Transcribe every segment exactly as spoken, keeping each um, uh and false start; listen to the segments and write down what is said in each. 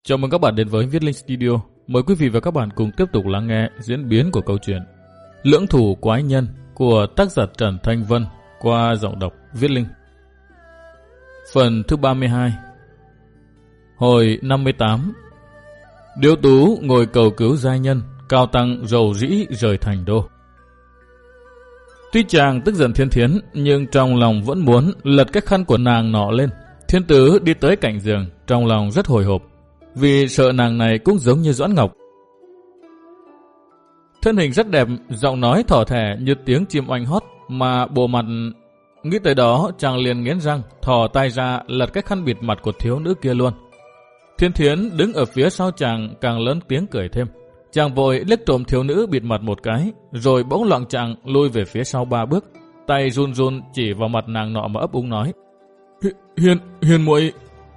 Chào mừng các bạn đến với Viết Linh Studio. Mời quý vị và các bạn cùng tiếp tục lắng nghe diễn biến của câu chuyện Lưỡng Thủ Quái Nhân của tác giả Trần Thanh Vân qua giọng đọc Viết Linh. Phần thứ ba mươi hai. Hồi năm mươi tám. Điếu Tú ngồi cầu cứu giai nhân, Cao Tăng rầu rĩ rời thành đô. Tuy chàng tức giận Thiên Thiến, nhưng trong lòng vẫn muốn lật cái khăn của nàng nọ lên. Thiên Tứ đi tới cạnh giường, trong lòng rất hồi hộp, vì sợ nàng này cũng giống như Doãn Ngọc. Thân hình rất đẹp, giọng nói thỏ thẻ như tiếng chim oanh hót, mà bộ mặt... Nghĩ tới đó, chàng liền nghiến răng, thò tay ra lật cái khăn bịt mặt của thiếu nữ kia luôn. Thiên Thiến đứng ở phía sau chàng càng lớn tiếng cười thêm. Chàng vội liếc trộm thiếu nữ bịt mặt một cái, rồi bỗng loạng chàng lui về phía sau ba bước, tay run run chỉ vào mặt nàng nọ mà ấp úng nói: Hiền, hiền muội.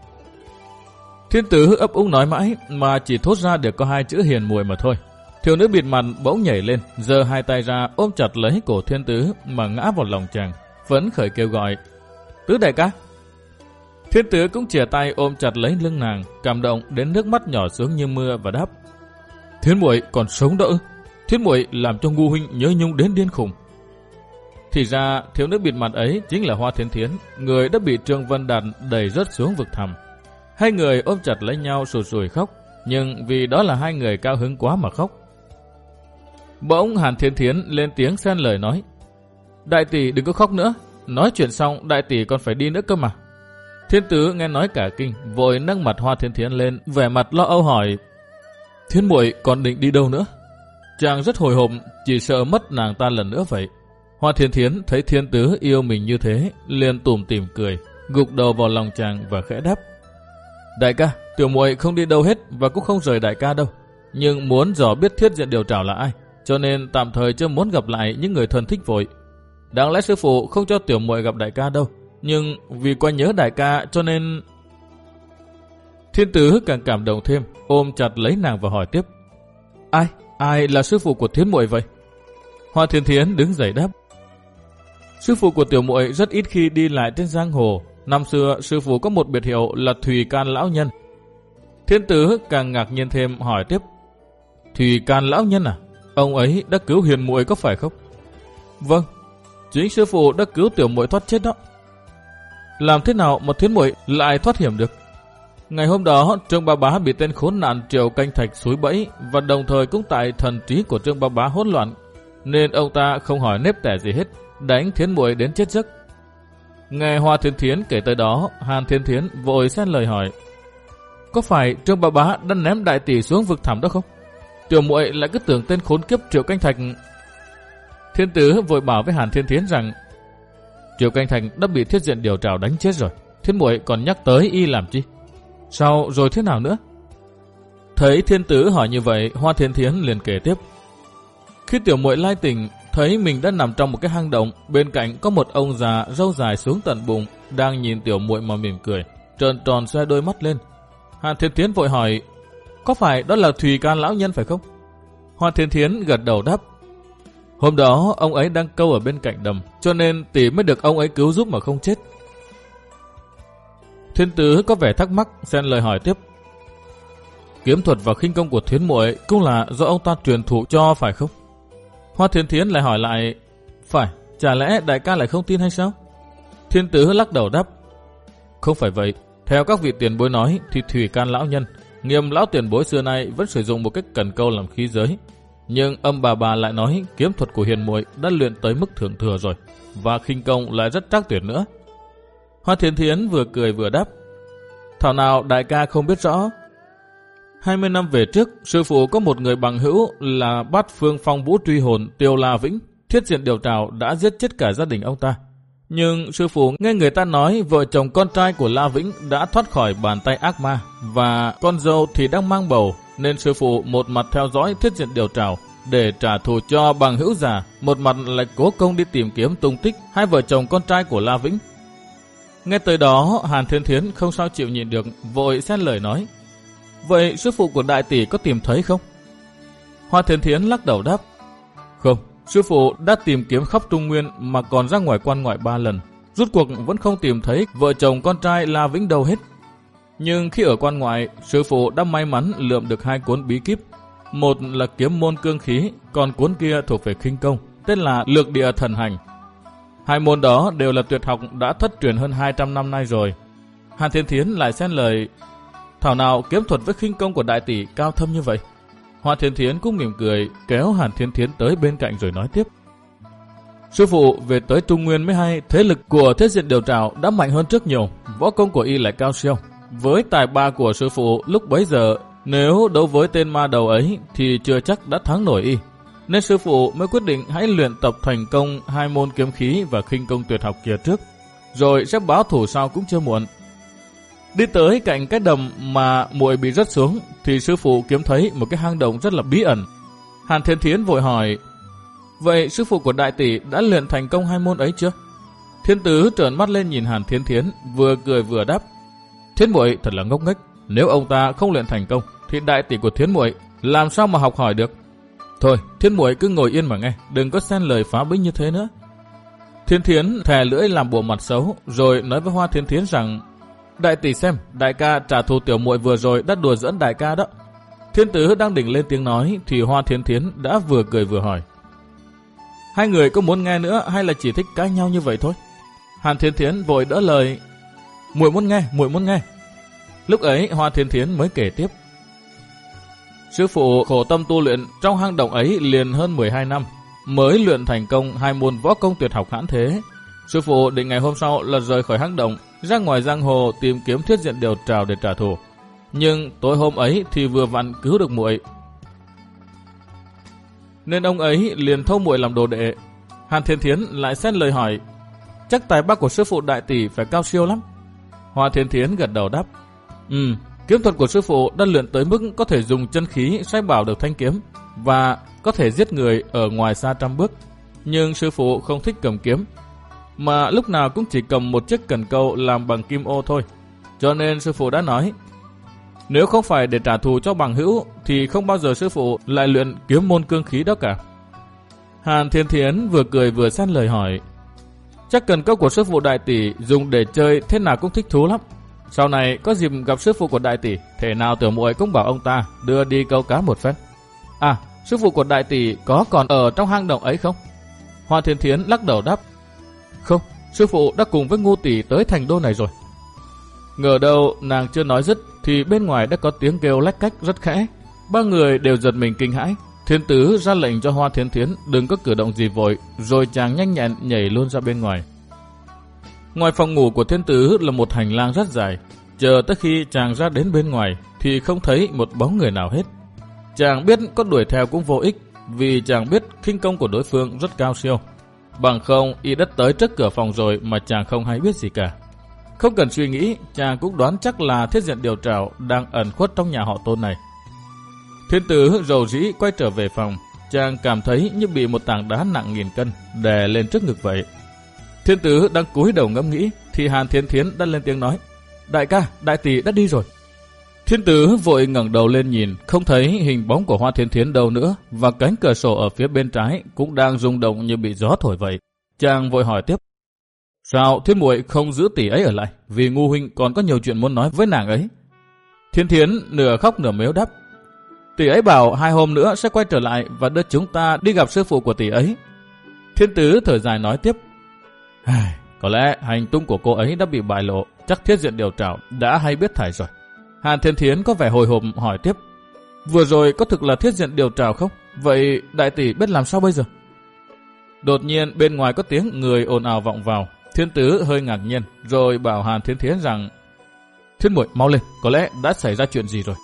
Thiên Tứ ấp úng nói mãi mà chỉ thốt ra được có hai chữ hiền muội mà thôi. Thiếu nữ bịt mặt bỗng nhảy lên, giơ hai tay ra ôm chặt lấy cổ Thiên Tứ mà ngã vào lòng chàng, phấn khởi kêu gọi: Tứ đại ca. Thiên Tứ cũng chìa tay ôm chặt lấy lưng nàng, cảm động đến nước mắt nhỏ xuống như mưa và đáp: Thiên muội còn sống đỡ. Thiên muội làm cho ngu huynh nhớ nhung đến điên khùng. Thì ra thiếu nữ bịt mặt ấy chính là Hoa Thiên Thiến, người đã bị Trương Vân Đạt đẩy rớt xuống vực thẳm. Hai người ôm chặt lấy nhau sụt sùi khóc, nhưng vì đó là hai người cao hứng quá mà khóc. Bỗng Hàn Thiên Thiến lên tiếng xen lời nói: Đại tỷ đừng có khóc nữa, nói chuyện xong đại tỷ còn phải đi nữa cơ mà. Thiên Tứ nghe nói cả kinh, vội nâng mặt Hoa Thiên Thiến lên, vẻ mặt lo âu hỏi: Thiên muội còn định đi đâu nữa? Chàng rất hồi hộp, chỉ sợ mất nàng ta lần nữa vậy. Hoa Thiên Thiến thấy Thiên Tứ yêu mình như thế, liền tủm tỉm cười, gục đầu vào lòng chàng và khẽ đáp: Đại ca, tiểu muội không đi đâu hết và cũng không rời đại ca đâu, nhưng muốn dò biết Thiết Diện Điều Trảo là ai, cho nên tạm thời chưa muốn gặp lại những người thân thích vội. Đáng lẽ sư phụ không cho tiểu muội gặp đại ca đâu, nhưng vì quá nhớ đại ca cho nên... Thiên Tứ càng cảm động thêm, ôm chặt lấy nàng và hỏi tiếp: Ai? Ai là sư phụ của Thiến muội vậy? Hoa Thiên Thiến đứng dậy đáp: Sư phụ của tiểu muội rất ít khi đi lại trên giang hồ. Năm xưa sư phụ có một biệt hiệu là Thùy Can Lão Nhân. Thiên Tứ càng ngạc nhiên thêm hỏi tiếp: Thùy Can Lão Nhân à? Ông ấy đã cứu hiền muội có phải không? Vâng, chính sư phụ đã cứu tiểu muội thoát chết đó. Làm thế nào mà Thiến muội lại thoát hiểm được? Ngày hôm đó Trương Bá Bá bị tên khốn nạn Triệu Canh Thạch xúi bẫy, và đồng thời cũng tại thần trí của Trương Bá Bá hỗn loạn, nên ông ta không hỏi nếp tẻ gì hết, đánh Thiến muội đến chết giấc. Nghe Hoa Thiên Thiến kể tới đó, Hàn Thiên Thiến vội xen lời hỏi: Có phải Trương Bá Bá đã ném đại tỷ xuống vực thẳm đó không? Tiểu muội lại cứ tưởng tên khốn kiếp Triệu Canh Thạch. Thiên Tứ vội bảo với Hàn Thiên Thiến rằng Triệu Canh Thạch đã bị Thiết Diện Điều Trảo đánh chết rồi, Thiên muội còn nhắc tới y làm chi? Sao rồi thế nào nữa? Thấy Thiên Tứ hỏi như vậy, Hoa Thiên Thiến liền kể tiếp: Khi tiểu muội lai tỉnh, thấy mình đã nằm trong một cái hang động, bên cạnh có một ông già râu dài xuống tận bụng, đang nhìn tiểu muội mà mỉm cười, trợn tròn xoe đôi mắt lên. Hàn Thiên Thiến vội hỏi: Có phải đó là Thùy Can Lão Nhân phải không? Hoa Thiên Thiến gật đầu đáp: Hôm đó ông ấy đang câu ở bên cạnh đầm, cho nên tỷ mới được ông ấy cứu giúp mà không chết. Thiên Tứ có vẻ thắc mắc, xen lời hỏi tiếp: Kiếm thuật và khinh công của Thiến muội cũng là do ông ta truyền thụ cho phải không? Hoa Thiên Thiến lại hỏi lại: Phải, chả lẽ đại ca lại không tin hay sao? Thiên Tứ lắc đầu đáp: Không phải vậy, theo các vị tiền bối nói thì Thùy Can Lão Nhân, Nghiêm lão tiền bối xưa nay vẫn sử dụng một cách cần câu làm khí giới, nhưng âm bà bà lại nói kiếm thuật của hiền muội đã luyện tới mức thượng thừa rồi, và khinh công lại rất trắc tuyệt nữa. Hoa Thiên Thiến vừa cười vừa đáp: Thảo nào đại ca không biết rõ. Hai mươi năm về trước, sư phụ có một người bằng hữu là Bát Phương Phong Vũ Truy Hồn Tiêu La Vĩnh, Thiết Diện Điều Trảo đã giết chết cả gia đình ông ta. Nhưng sư phụ nghe người ta nói vợ chồng con trai của La Vĩnh đã thoát khỏi bàn tay ác ma, và con dâu thì đang mang bầu, nên sư phụ một mặt theo dõi Thiết Diện Điều Trảo để trả thù cho bằng hữu già, một mặt lại cố công đi tìm kiếm tung tích hai vợ chồng con trai của La Vĩnh. Nghe tới đó, Hàn Thiên Thiến không sao chịu nhịn được, vội xen lời nói: Vậy sư phụ của đại tỷ có tìm thấy không? Hoa Thiên Thiến lắc đầu đáp: Không, sư phụ đã tìm kiếm khắp Trung Nguyên mà còn ra ngoài quan ngoại ba lần, rốt cuộc vẫn không tìm thấy vợ chồng con trai La Vĩnh đâu hết. Nhưng khi ở quan ngoại, sư phụ đã may mắn lượm được hai cuốn bí kíp. Một là kiếm môn cương khí, còn cuốn kia thuộc về khinh công, tên là Lược Địa Thần Hành. Hai môn đó đều là tuyệt học đã thất truyền hơn hai trăm năm nay rồi. Hàn Thiên Thiến lại xen lời, thảo nào kiếm thuật với khinh công của đại tỷ cao thâm như vậy. Hoa Thiên Thiến cũng mỉm cười, kéo Hàn Thiên Thiến tới bên cạnh rồi nói tiếp. Sư phụ về tới Trung Nguyên mới hay, thế lực của Thiết Diện Điều Trảo đã mạnh hơn trước nhiều, võ công của y lại cao siêu. Với tài ba của sư phụ lúc bấy giờ, nếu đấu với tên ma đầu ấy thì chưa chắc đã thắng nổi y. Nên sư phụ mới quyết định hãy luyện tập thành công hai môn kiếm khí và khinh công tuyệt học kia trước, rồi sẽ báo thủ sau cũng chưa muộn. Đi tới cạnh cái đầm mà muội bị rớt xuống thì sư phụ kiếm thấy một cái hang động rất là bí ẩn. Hàn Thiên Thiến vội hỏi, vậy sư phụ của đại tỷ đã luyện thành công hai môn ấy chưa? Thiên Tứ trợn mắt lên nhìn Hàn Thiên Thiến, vừa cười vừa đáp, Thiến muội thật là ngốc nghếch, nếu ông ta không luyện thành công thì đại tỷ của Thiến muội làm sao mà học hỏi được? Thôi, Thiến muội cứ ngồi yên mà nghe, đừng có xen lời phá bích như thế nữa. Thiên Thiến thè lưỡi làm bộ mặt xấu, rồi nói với Hoa Thiên Thiến rằng, đại tỷ xem, đại ca trả thù tiểu muội vừa rồi đã đùa giỡn đại ca đó. Thiên Tứ đang định lên tiếng nói thì Hoa Thiên Thiến đã vừa cười vừa hỏi, hai người có muốn nghe nữa hay là chỉ thích cãi nhau như vậy thôi? Hàn Thiên Thiến vội đỡ lời, muội muốn nghe, muội muốn nghe. Lúc ấy Hoa Thiên Thiến mới kể tiếp, sư phụ khổ tâm tu luyện trong hang động ấy liền hơn mười hai năm, mới luyện thành công hai môn võ công tuyệt học hãn thế. Sư phụ định ngày hôm sau là rời khỏi hang động, ra ngoài giang hồ tìm kiếm Thiết Diện Điều Trảo để trả thù. Nhưng tối hôm ấy thì vừa vặn cứu được muội, nên ông ấy liền thâu muội làm đồ đệ. Hàn Thiên Thiến lại xen lời hỏi, chắc tài ba của sư phụ đại tỷ phải cao siêu lắm. Hoa Thiên Thiến gật đầu đáp, Ừ, kiếm thuật của sư phụ đã luyện tới mức có thể dùng chân khí xoay bảo được thanh kiếm và có thể giết người ở ngoài xa trăm bước. Nhưng sư phụ không thích cầm kiếm, mà lúc nào cũng chỉ cầm một chiếc cần câu làm bằng kim ô thôi. Cho nên sư phụ đã nói, nếu không phải để trả thù cho bằng hữu thì không bao giờ sư phụ lại luyện kiếm môn cương khí đó cả. Hàn Thiên Thiến vừa cười vừa xen lời hỏi, chắc cần câu của sư phụ đại tỷ dùng để chơi thế nào cũng thích thú lắm. Sau này có dịp gặp sư phụ của đại tỷ, thể nào tiểu muội cũng bảo ông ta đưa đi câu cá một phen. À, sư phụ của đại tỷ có còn ở trong hang động ấy không? Hoa Thiên Thiến lắc đầu đáp, không, sư phụ đã cùng với Ngô tỷ tới thành đô này rồi. Ngờ đâu nàng chưa nói dứt thì bên ngoài đã có tiếng kêu lách cách rất khẽ. Ba người đều giật mình kinh hãi. Thiên Tứ ra lệnh cho Hoa Thiên Thiến đừng có cử động gì vội, rồi chàng nhanh nhẹn nhảy luôn ra bên ngoài. Ngoài phòng ngủ của Thiên Tứ là một hành lang rất dài. Chờ tới khi chàng ra đến bên ngoài thì không thấy một bóng người nào hết. Chàng biết có đuổi theo cũng vô ích, vì chàng biết khinh công của đối phương rất cao siêu. Bằng không y đã tới trước cửa phòng rồi mà chàng không hay biết gì cả. Không cần suy nghĩ, chàng cũng đoán chắc là Thiết Diện Điều Trảo đang ẩn khuất trong nhà họ Tôn này. Thiên Tứ rầu rĩ quay trở về phòng, chàng cảm thấy như bị một tảng đá nặng nghìn cân đè lên trước ngực vậy. Thiên Tứ đang cúi đầu ngẫm nghĩ thì Hàn Thiên Thiến đã lên tiếng nói, đại ca, đại tỷ đã đi rồi. Thiên Tứ vội ngẩng đầu lên nhìn, không thấy hình bóng của Hoa Thiên Thiến đâu nữa, và cánh cửa sổ ở phía bên trái cũng đang rung động như bị gió thổi vậy. Chàng vội hỏi tiếp, sao Thiên muội không giữ tỷ ấy ở lại, vì Ngu huynh còn có nhiều chuyện muốn nói với nàng ấy. Thiên Thiến nửa khóc nửa mếu đáp, tỷ ấy bảo hai hôm nữa sẽ quay trở lại và đưa chúng ta đi gặp sư phụ của tỷ ấy. Thiên Tứ thở dài nói tiếp, có lẽ hành tung của cô ấy đã bị bại lộ, chắc Thiết Diện Điều Trảo đã hay biết thảy rồi. Hàn Thiên Thiến có vẻ hồi hộp hỏi tiếp, vừa rồi có thực là Thiết Diện Điều Trảo không? Vậy đại tỷ biết làm sao bây giờ? Đột nhiên bên ngoài có tiếng người ồn ào vọng vào. Thiên Tứ hơi ngạc nhiên rồi bảo Hàn Thiên Thiến rằng, Thiên muội mau lên, có lẽ đã xảy ra chuyện gì rồi.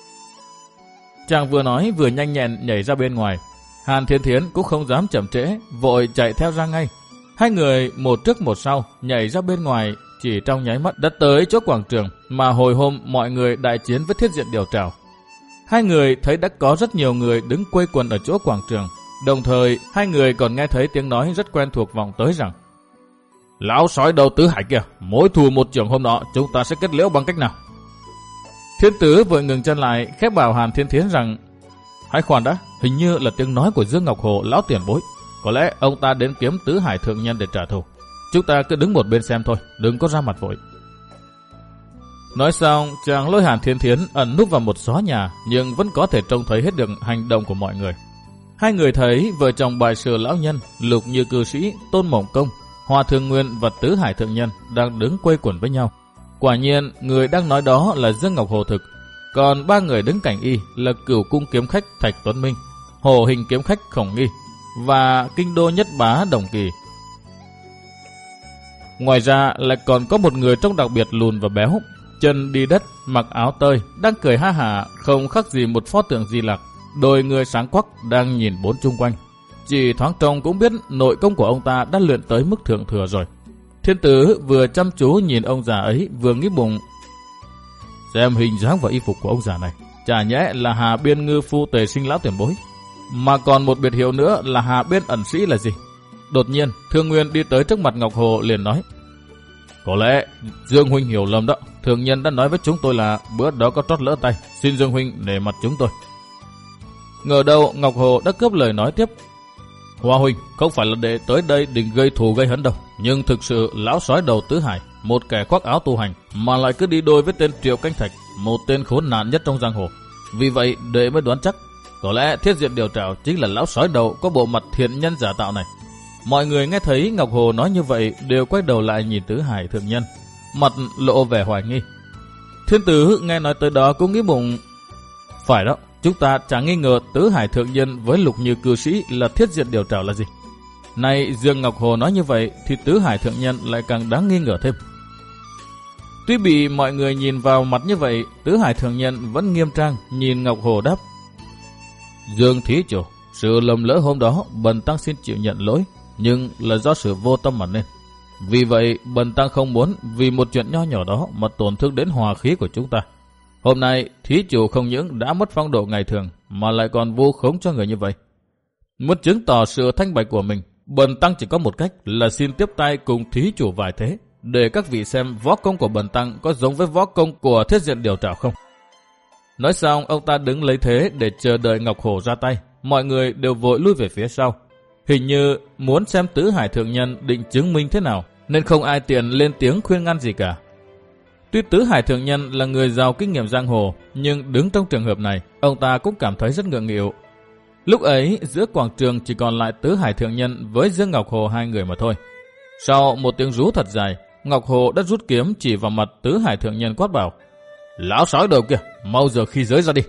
Chàng vừa nói vừa nhanh nhẹn nhảy ra bên ngoài. Hàn Thiên Thiến cũng không dám chậm trễ, vội chạy theo ra ngay. Hai người một trước một sau nhảy ra bên ngoài, chỉ trong nháy mắt đã tới chỗ quảng trường mà hồi hôm mọi người đại chiến với Thiết Diện Điều Trảo. Hai người thấy đã có rất nhiều người đứng quây quần ở chỗ quảng trường. Đồng thời hai người còn nghe thấy tiếng nói rất quen thuộc vọng tới rằng, lão sói đầu Tứ Hải kìa, mối thù một trưởng hôm nọ chúng ta sẽ kết liễu bằng cách nào? Thiên Tứ vội ngừng chân lại, khép bảo Hàn Thiên Thiến rằng, hãy khoan đã, hình như là tiếng nói của Dương Ngọc Hồ lão tiền bối. Có lẽ ông ta đến kiếm Tứ Hải thượng nhân để trả thù. Chúng ta cứ đứng một bên xem thôi, đừng có ra mặt vội. Nói xong, chàng lôi Hàn Thiên Thiến ẩn núp vào một xó nhà, nhưng vẫn có thể trông thấy hết được hành động của mọi người. Hai người thấy vợ chồng Bại Sử lão nhân, Lục Như cư sĩ, Tôn Mộng Công, Hoa Thương Nguyên và Tứ Hải thượng nhân đang đứng quây quần với nhau. Quả nhiên, người đang nói đó là Dương Ngọc Hồ thực. Còn ba người đứng cạnh y là Cửu Cung kiếm khách Thạch Tuấn Minh, Hồ Hình kiếm khách Khổng Nghi và Kinh Đô nhất bá Đồng Kỳ. Ngoài ra lại còn có một người trông đặc biệt lùn và béo, chân đi đất, mặc áo tơi, đang cười ha hả, không khác gì một pho tượng Di Lặc. Đôi người sáng quắc đang nhìn bốn chung quanh. Chỉ thoáng trông cũng biết nội công của ông ta đã luyện tới mức thượng thừa rồi. Thiên tử vừa chăm chú nhìn ông già ấy, vừa nghĩ bụng, xem hình dáng và y phục của ông già này, chả nhẽ là Hà Biên Ngư Phu Tề Sinh lão tiền bối, mà còn một biệt hiệu nữa là Hà Biên ẩn sĩ là gì? Đột nhiên, Thương Nguyên đi tới trước mặt Ngọc Hồ liền nói, có lẽ Dương huynh hiểu lầm đó. Thường nhân đã nói với chúng tôi là bữa đó có trót lỡ tay, xin Dương huynh nể mặt chúng tôi. Ngờ đâu Ngọc Hồ đã cướp lời nói tiếp, Hoa huynh không phải là để tới đây định gây thù gây hấn đâu, nhưng thực sự lão sói đầu Tứ Hải, một kẻ khoác áo tu hành mà lại cứ đi đôi với tên Triệu Canh Thạch, một tên khốn nạn nhất trong giang hồ. Vì vậy đệ mới đoán chắc có lẽ Thiết Diện Điều Trảo chính là lão sói đầu có bộ mặt thiện nhân giả tạo này. Mọi người nghe thấy Ngọc Hồ nói như vậy đều quay đầu lại nhìn Tứ Hải thượng nhân, mặt lộ vẻ hoài nghi. Thiên tử nghe nói tới đó cũng nghĩ bụng, phải đó, chúng ta chẳng nghi ngờ Tứ Hải thượng nhân với Lục Như cư sĩ là Thiết Diện Điều Trảo là gì. Nay Dương Ngọc Hồ nói như vậy thì Tứ Hải thượng nhân lại càng đáng nghi ngờ thêm. Tuy bị mọi người nhìn vào mặt như vậy, Tứ Hải thượng nhân vẫn nghiêm trang nhìn Ngọc Hồ đáp, Dương thí chủ, sự lầm lỡ hôm đó bần tăng xin chịu nhận lỗi, nhưng là do sự vô tâm mà nên. Vì vậy bần tăng không muốn vì một chuyện nho nhỏ đó mà tổn thương đến hòa khí của chúng ta. Hôm nay thí chủ không những đã mất phong độ ngày thường mà lại còn vu khống cho người như vậy. Muốn chứng tỏ sự thanh bạch của mình, bần tăng chỉ có một cách là xin tiếp tay cùng thí chủ vài thế, để các vị xem võ công của bần tăng có giống với võ công của Thiết Diện Điều Trảo không. Nói xong ông ta đứng lấy thế để chờ đợi Ngọc Hồ ra tay. Mọi người đều vội lui về phía sau, hình như muốn xem Tứ Hải thượng nhân định chứng minh thế nào, nên không ai tiện lên tiếng khuyên ngăn gì cả. Tuy Tứ Hải thượng nhân là người giàu kinh nghiệm giang hồ, nhưng đứng trong trường hợp này, ông ta cũng cảm thấy rất ngượng nghịu. Lúc ấy giữa quảng trường chỉ còn lại Tứ Hải thượng nhân với Dương Ngọc Hồ hai người mà thôi. Sau một tiếng rú thật dài, Ngọc Hồ đã rút kiếm chỉ vào mặt Tứ Hải thượng nhân quát bảo, lão sói đầu kìa, mau giờ khí giới ra đi.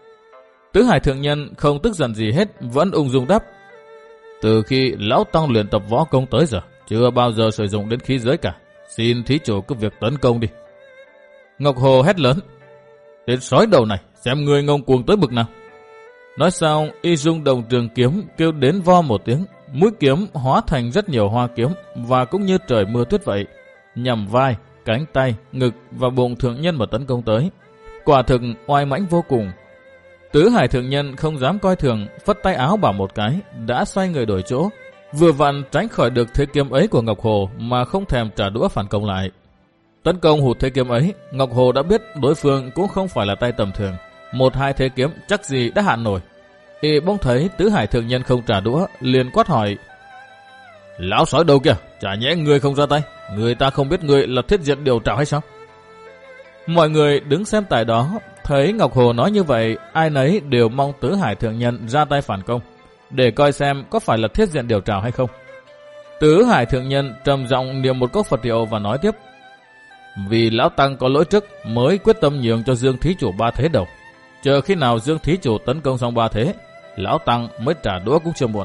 Tứ Hải thượng nhân không tức giận gì hết, vẫn ung dung đáp, từ khi lão tăng luyện tập võ công tới giờ, chưa bao giờ sử dụng đến khí giới cả, xin thí chủ cứ việc tấn công đi. Ngọc Hồ hét lớn, tên sói đầu này, xem người ngông cuồng tới bực nào. Nói xong, y dung đồng trường kiếm kêu đến vo một tiếng, mũi kiếm hóa thành rất nhiều hoa kiếm và cũng như trời mưa tuyết vậy, nhằm vai, cánh tay, ngực và bụng thượng nhân mà tấn công tới. Quả thực oai mãnh vô cùng. Tứ Hải thượng nhân không dám coi thường, phất tay áo bảo một cái, đã xoay người đổi chỗ, vừa vặn tránh khỏi được thế kiếm ấy của Ngọc Hồ mà không thèm trả đũa phản công lại. Tấn công hụt thế kiếm ấy, Ngọc Hồ đã biết đối phương cũng không phải là tay tầm thường, một hai thế kiếm chắc gì đã hạn nổi. Y bỗng thấy Tứ Hải thượng nhân không trả đũa, liền quát hỏi, lão sói đầu kìa, chả nhẽ ngươi không ra tay, người ta không biết ngươi là Thiết Diện Điều Trảo hay sao? Mọi người đứng xem tại đó, thấy Ngọc Hồ nói như vậy, ai nấy đều mong Tứ Hải thượng nhân ra tay phản công, để coi xem có phải là Thiết Diện Điều Trảo hay không. Tứ Hải thượng nhân trầm giọng niệm một cốc Phật hiệu và nói tiếp, vì lão tăng có lỗi trước mới quyết tâm nhường cho Dương thí chủ ba thế đầu. Chờ khi nào Dương thí chủ tấn công xong ba thế, lão tăng mới trả đũa cũng chưa muộn.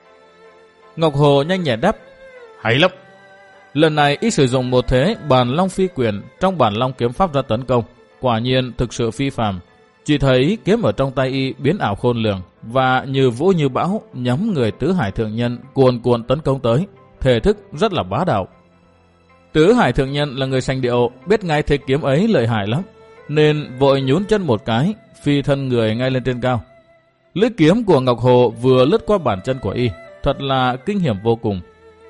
Ngọc Hồ nhanh nhẹn đáp, hay lắm. Lần này y sử dụng một thế Bản Long Phi Quyền trong Bản Long kiếm pháp ra tấn công, quả nhiên thực sự phi phàm. Chỉ thấy kiếm ở trong tay y biến ảo khôn lường và như vũ như bão nhắm người Tứ Hải thượng nhân cuồn cuộn tấn công tới, thể thức rất là bá đạo. Tứ Hải thượng nhân là người sành điệu, biết ngay thế kiếm ấy lợi hại lắm, nên vội nhún chân một cái, phi thân người ngay lên trên cao. Lưỡi kiếm của Ngọc Hồ vừa lướt qua bàn chân của y, thật là kinh hiểm vô cùng.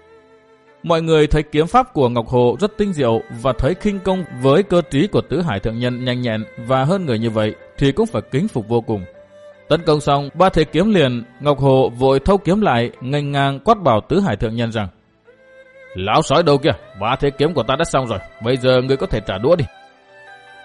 Mọi người thấy kiếm pháp của Ngọc Hồ rất tinh diệu và thấy khinh công với cơ trí của Tứ Hải thượng nhân nhanh nhẹn và hơn người như vậy thì cũng phải kính phục vô cùng. Tấn công xong ba thế kiếm liền, Ngọc Hồ vội thâu kiếm lại, nghênh ngang quát bảo Tứ Hải thượng nhân rằng, lão sói đầu kìa, ba thế kiếm của ta đã xong rồi, bây giờ ngươi có thể trả đũa đi.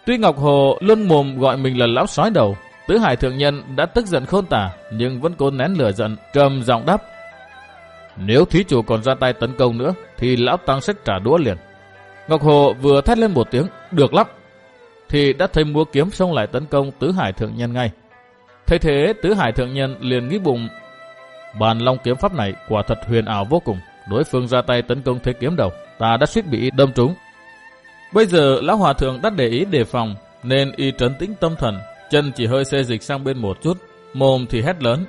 Tuy Ngọc Hồ luôn mồm gọi mình là lão sói đầu, Tứ Hải thượng nhân đã tức giận khôn tả, nhưng vẫn cố nén lửa giận, trầm giọng đáp: nếu thí chủ còn ra tay tấn công nữa, thì lão tăng sẽ trả đũa liền. Ngọc Hồ vừa thét lên một tiếng được lắm, thì đã thấy múa kiếm xông lại tấn công Tứ Hải thượng nhân ngay. Thấy thế, Tứ Hải thượng nhân liền nghĩ bụng: Bàn long kiếm pháp này quả thật huyền ảo vô cùng. Đối phương ra tay tấn công thế kiếm đầu, ta đã suýt bị đâm trúng. Bây giờ lão hòa thượng đã để ý đề phòng, nên y trấn tĩnh tâm thần, chân chỉ hơi xê dịch sang bên một chút, mồm thì hét lớn: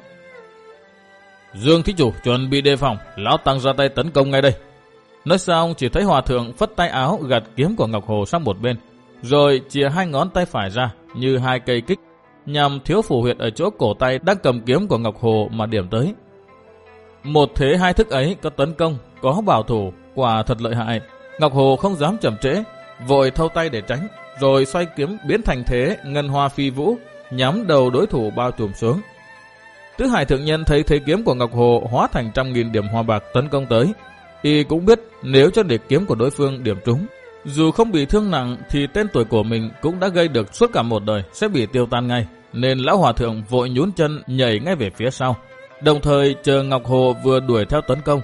Dương thí chủ chuẩn bị đề phòng, lão tăng ra tay tấn công ngay đây. Nói xong chỉ thấy hòa thượng phất tay áo gạt kiếm của Ngọc Hồ sang một bên, rồi chìa hai ngón tay phải ra như hai cây kích, nhằm thiếu phủ huyệt ở chỗ cổ tay đang cầm kiếm của Ngọc Hồ mà điểm tới. Một thế hai thức ấy, có tấn công, có bảo thủ, quả thật lợi hại. Ngọc Hồ không dám chậm trễ, vội thâu tay để tránh, rồi xoay kiếm biến thành thế ngân hoa phi vũ, nhắm đầu đối thủ bao trùm xuống. Tứ Hải thượng nhân thấy thế kiếm của Ngọc Hồ hóa thành trăm nghìn điểm hoa bạc tấn công tới, y cũng biết nếu cho để kiếm của đối phương điểm trúng, dù không bị thương nặng thì tên tuổi của mình cũng đã gây được suốt cả một đời sẽ bị tiêu tan ngay, nên lão hòa thượng vội nhún chân nhảy ngay về phía sau, đồng thời chờ Ngọc Hồ vừa đuổi theo tấn công.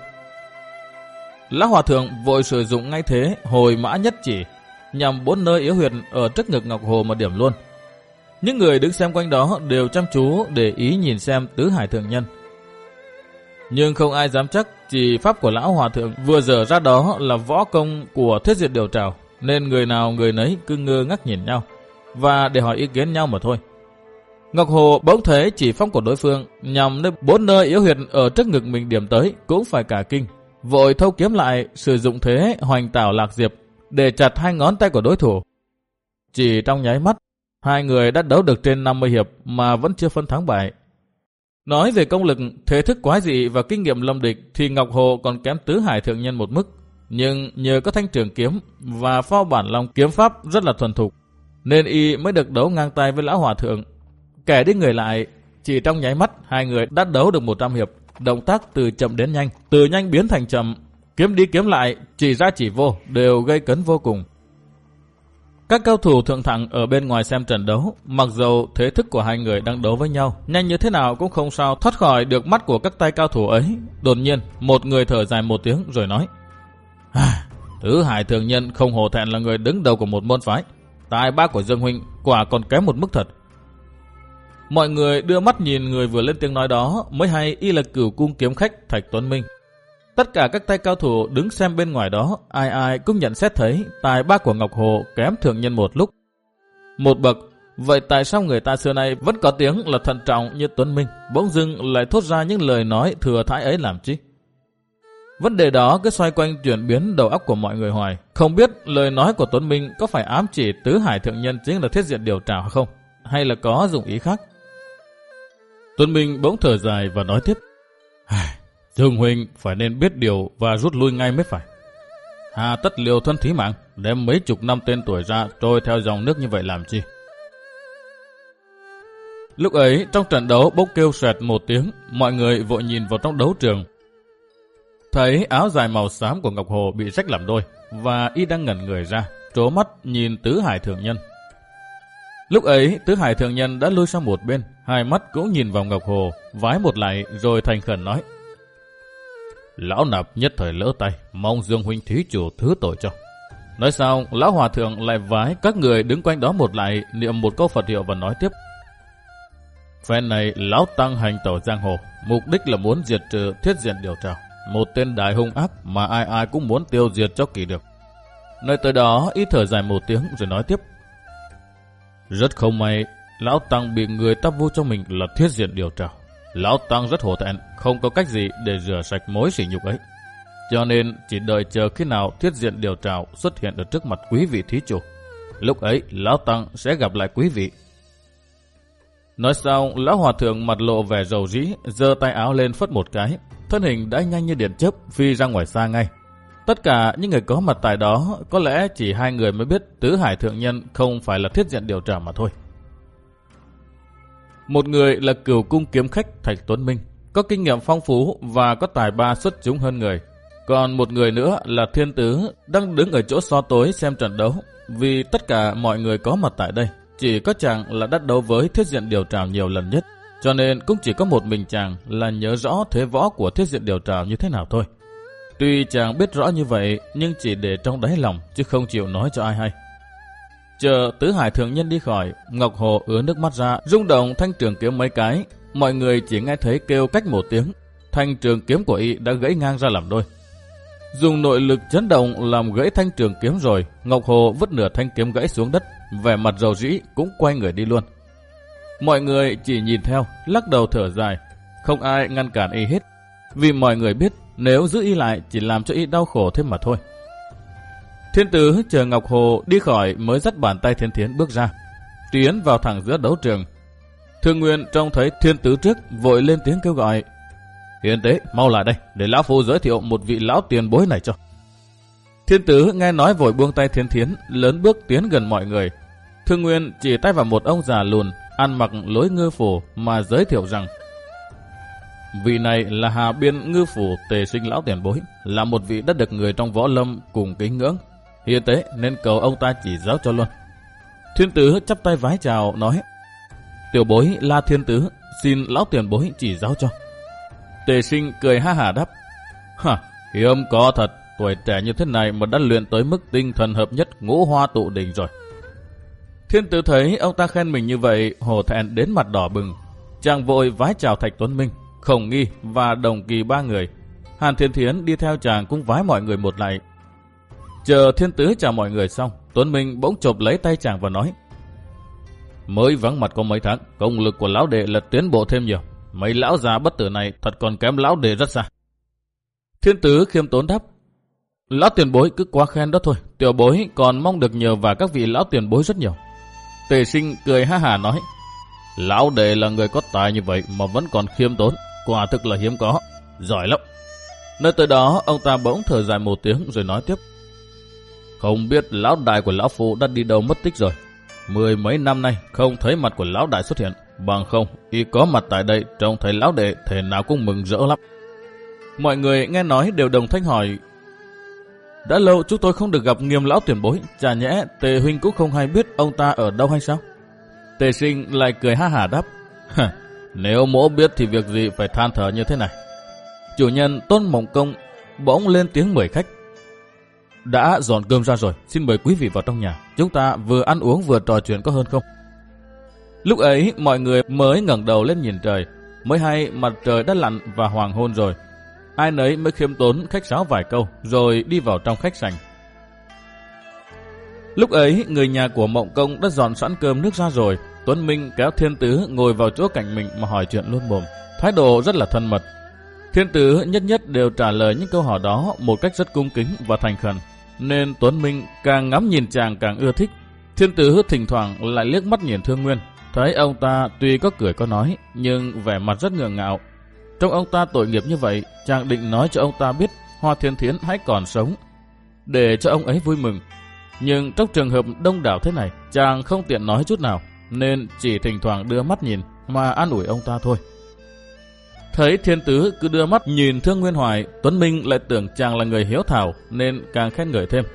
Lão hòa thượng vội sử dụng ngay thế hồi mã nhất chỉ, nhằm bốn nơi yếu huyệt ở trước ngực Ngọc Hồ mà điểm luôn. Những người đứng xem quanh đó đều chăm chú để ý nhìn xem Tứ Hải thượng nhân, nhưng không ai dám chắc, chỉ pháp của lão hòa thượng vừa dở ra đó là võ công của Thiết Diệt Điều Trảo, nên người nào người nấy cứ ngơ ngác nhìn nhau và để hỏi ý kiến nhau mà thôi. Ngọc Hồ bỗng thấy chỉ pháp của đối phương nhằm nơi bốn nơi yếu huyệt ở trước ngực mình điểm tới cũng phải cả kinh, vội thâu kiếm lại, sử dụng thế hoành tảo lạc diệp để chặt hai ngón tay của đối thủ. Chỉ trong nháy mắt, hai người đã đấu được trên năm mươi hiệp mà vẫn chưa phân thắng bại. Nói về công lực, thể thức quái dị và kinh nghiệm lâm địch thì Ngọc Hồ còn kém Tứ Hải thượng nhân một mức, nhưng nhờ có thanh trường kiếm và pho bản long kiếm pháp rất là thuần thục, nên y mới được đấu ngang tay với lão hòa thượng. Kẻ đi người lại, chỉ trong nháy mắt hai người đã đấu được một trăm hiệp, động tác từ chậm đến nhanh, từ nhanh biến thành chậm, kiếm đi kiếm lại, chỉ ra chỉ vô, đều gây cấn vô cùng. Các cao thủ thượng thặng ở bên ngoài xem trận đấu, mặc dầu thế thức của hai người đang đấu với nhau, nhanh như thế nào cũng không sao thoát khỏi được mắt của các tay cao thủ ấy. Đột nhiên, một người thở dài một tiếng rồi nói: Tứ Hải thượng nhân không hổ thẹn là người đứng đầu của một môn phái, tài ba của Dương huynh quả còn kém một mức thật. Mọi người đưa mắt nhìn người vừa lên tiếng nói đó, mới hay y là Cửu Cung kiếm khách Thạch Tuấn Minh. Tất cả các tay cao thủ đứng xem bên ngoài đó, ai ai cũng nhận xét thấy tài ba của Ngọc Hồ kém thượng nhân một lúc, một bậc. Vậy tại sao người ta xưa nay vẫn có tiếng là thận trọng như Tuấn Minh, bỗng dưng lại thốt ra những lời nói thừa thãi ấy làm chi? Vấn đề đó cứ xoay quanh chuyển biến đầu óc của mọi người hoài. Không biết lời nói của Tuấn Minh có phải ám chỉ Tứ Hải thượng nhân chính là Thiết Diệt Điều Trảo hay không, hay là có dụng ý khác? Tuấn Minh bỗng thở dài và nói tiếp: Dương huynh phải nên biết điều và rút lui ngay mới phải. Hà tất liều thân thí mạng, đem mấy chục năm tên tuổi ra trôi theo dòng nước như vậy làm chi? Lúc ấy trong trận đấu bỗng kêu xoẹt một tiếng, mọi người vội nhìn vào trong đấu trường, thấy áo dài màu xám của Ngọc Hồ bị rách làm đôi, và y đang ngẩn người ra, trố mắt nhìn Tứ Hải thượng nhân. Lúc ấy Tứ Hải thượng nhân đã lui sang một bên, hai mắt cũng nhìn vào Ngọc Hồ, vái một lại rồi thành khẩn nói: Lão nạp nhất thời lỡ tay, mong Dương huynh thí chủ thứ tội cho. Nói xong, lão hòa thượng lại vái các người đứng quanh đó một lại, niệm một câu Phật hiệu và nói tiếp: Phen này lão tăng hành tẩu giang hồ, mục đích là muốn diệt trừ Thiết Diệt Điều Trảo, một tên đại hung ác mà ai ai cũng muốn tiêu diệt cho kỳ được. Nơi tới đó, y thở dài một tiếng rồi nói tiếp: Rất không may, lão tăng bị người ta vu cho mình là Thiết Diệt Điều Trảo. Lão tăng rất hổ thẹn, không có cách gì để rửa sạch mối sỉ nhục ấy, cho nên chỉ đợi chờ khi nào Thiết Diệt Điều Trảo xuất hiện ở trước mặt quý vị thí chủ, lúc ấy lão tăng sẽ gặp lại quý vị. Nói xong, lão hòa thượng mặt lộ vẻ rầu rĩ, giơ tay áo lên phất một cái, thân hình đã nhanh như điện chớp phi ra ngoài xa ngay. Tất cả những người có mặt tại đó, có lẽ chỉ hai người mới biết Tứ Hải thượng nhân không phải là Thiết Diệt Điều Trảo mà thôi. Một người là Cửu Cung kiếm khách Thạch Tuấn Minh, có kinh nghiệm phong phú và có tài ba xuất chúng hơn người. Còn một người nữa là Thiên Tứ đang đứng ở chỗ so tối xem trận đấu. Vì tất cả mọi người có mặt tại đây, chỉ có chàng là đắt đấu với Thiết Diện Điều Trảo nhiều lần nhất. Cho nên cũng chỉ có một mình chàng là nhớ rõ thế võ của Thiết Diện Điều Trảo như thế nào thôi. Tuy chàng biết rõ như vậy nhưng chỉ để trong đáy lòng chứ không chịu nói cho ai hay. Chờ Tứ Hải thượng nhân đi khỏi, Ngọc Hồ ứa nước mắt ra, rung động thanh trường kiếm mấy cái. Mọi người chỉ nghe thấy kêu cách một tiếng, thanh trường kiếm của y đã gãy ngang ra làm đôi. Dùng nội lực chấn động làm gãy thanh trường kiếm rồi, Ngọc Hồ vứt nửa thanh kiếm gãy xuống đất, vẻ mặt rầu rĩ cũng quay người đi luôn. Mọi người chỉ nhìn theo, lắc đầu thở dài, không ai ngăn cản y hết, vì mọi người biết nếu giữ y lại chỉ làm cho y đau khổ thêm mà thôi. Thiên Tứ chờ Ngọc Hồ đi khỏi mới dắt bàn tay Thiên Thiến bước ra, tiến vào thẳng giữa đấu trường. Thương Nguyên trông thấy Thiên Tứ trước, vội lên tiếng kêu gọi: Hiền Tế, mau lại đây, để lão phu giới thiệu một vị lão tiền bối này cho. Thiên Tứ nghe nói vội buông tay Thiên Thiến, lớn bước tiến gần mọi người. Thương Nguyên chỉ tay vào một ông già lùn, ăn mặc lối ngư phủ mà giới thiệu rằng: Vị này là Hà Biên ngư phủ Tề Sinh lão tiền bối, là một vị đã được người trong võ lâm cùng kính ngưỡng. Hiền Tế nên cầu ông ta chỉ giáo cho luôn. Thiên Tứ chắp tay vái chào nói: Tiểu bối là Thiên Tứ, xin lão tiền bối chỉ giáo cho. Tề Sinh cười ha hả đáp: Hả, hiếm có thật, tuổi trẻ như thế này mà đã luyện tới mức tinh thần hợp nhất, ngũ hoa tụ đỉnh rồi. Thiên Tứ thấy ông ta khen mình như vậy, hổ thẹn đến mặt đỏ bừng. Chàng vội vái chào Thạch Tuấn Minh, Khổng Nghi và Đồng Kỳ ba người. Hàn Thiên Thiến đi theo chàng cũng vái mọi người một lại. Chờ Thiên Tứ chào mọi người xong, Tuấn Minh bỗng chộp lấy tay chàng và nói: Mới vắng mặt có mấy tháng, công lực của lão đệ là tiến bộ thêm nhiều. Mấy lão già bất tử này thật còn kém lão đệ rất xa. Thiên Tứ khiêm tốn đáp: Lão tiền bối cứ quá khen đó thôi, tiểu bối còn mong được nhờ vào các vị lão tiền bối rất nhiều. Tề Sinh cười ha hả nói: Lão đệ là người có tài như vậy mà vẫn còn khiêm tốn, quả thực là hiếm có, giỏi lắm. Nơi tới đó ông ta bỗng thở dài một tiếng rồi nói tiếp: Không biết lão đại của lão phụ đã đi đâu mất tích rồi. Mười mấy năm nay không thấy mặt của lão đại xuất hiện, bằng không y có mặt tại đây trông thấy lão đệ thể nào cũng mừng rỡ lắm. Mọi người nghe nói đều đồng thanh hỏi: Đã lâu chúng tôi không được gặp Nghiêm lão tiền bối, chả nhẽ Tề huynh cũng không hay biết ông ta ở đâu hay sao? Tề Sinh lại cười ha hả đáp: Nếu mỗ biết thì việc gì phải than thở như thế này. Chủ nhân Tôn Mộng Công bỗng lên tiếng mời khách: Đã dọn cơm ra rồi, xin mời quý vị vào trong nhà, chúng ta vừa ăn uống vừa trò chuyện có hơn không? Lúc ấy mọi người mới ngẩng đầu lên nhìn trời, mới hay mặt trời đã lặn và hoàng hôn rồi. Ai nấy mới khiêm tốn khách sáo vài câu rồi đi vào trong khách sảnh. Lúc ấy người nhà của Mộng Công đã dọn sẵn cơm nước ra rồi. Tuấn Minh kéo Thiên Tứ ngồi vào chỗ cạnh mình mà hỏi chuyện luôn mồm, thái độ rất là thân mật. Thiên Tứ nhất nhất đều trả lời những câu hỏi đó một cách rất cung kính và thành khẩn, nên Tuấn Minh càng ngắm nhìn chàng càng ưa thích. Thiên Tứ thỉnh thoảng lại liếc mắt nhìn Thương Nguyên, thấy ông ta tuy có cười có nói nhưng vẻ mặt rất ngượng ngạo. Trong ông ta tội nghiệp như vậy, chàng định nói cho ông ta biết Hoa Thiên Thiến hãy còn sống, để cho ông ấy vui mừng. Nhưng trong trường hợp đông đảo thế này, chàng không tiện nói chút nào, nên chỉ thỉnh thoảng đưa mắt nhìn mà an ủi ông ta thôi. Thấy Thiên Tứ cứ đưa mắt nhìn Thương Nguyên hoài, Tuấn Minh lại tưởng chàng là người hiếu thảo nên càng khen ngợi thêm.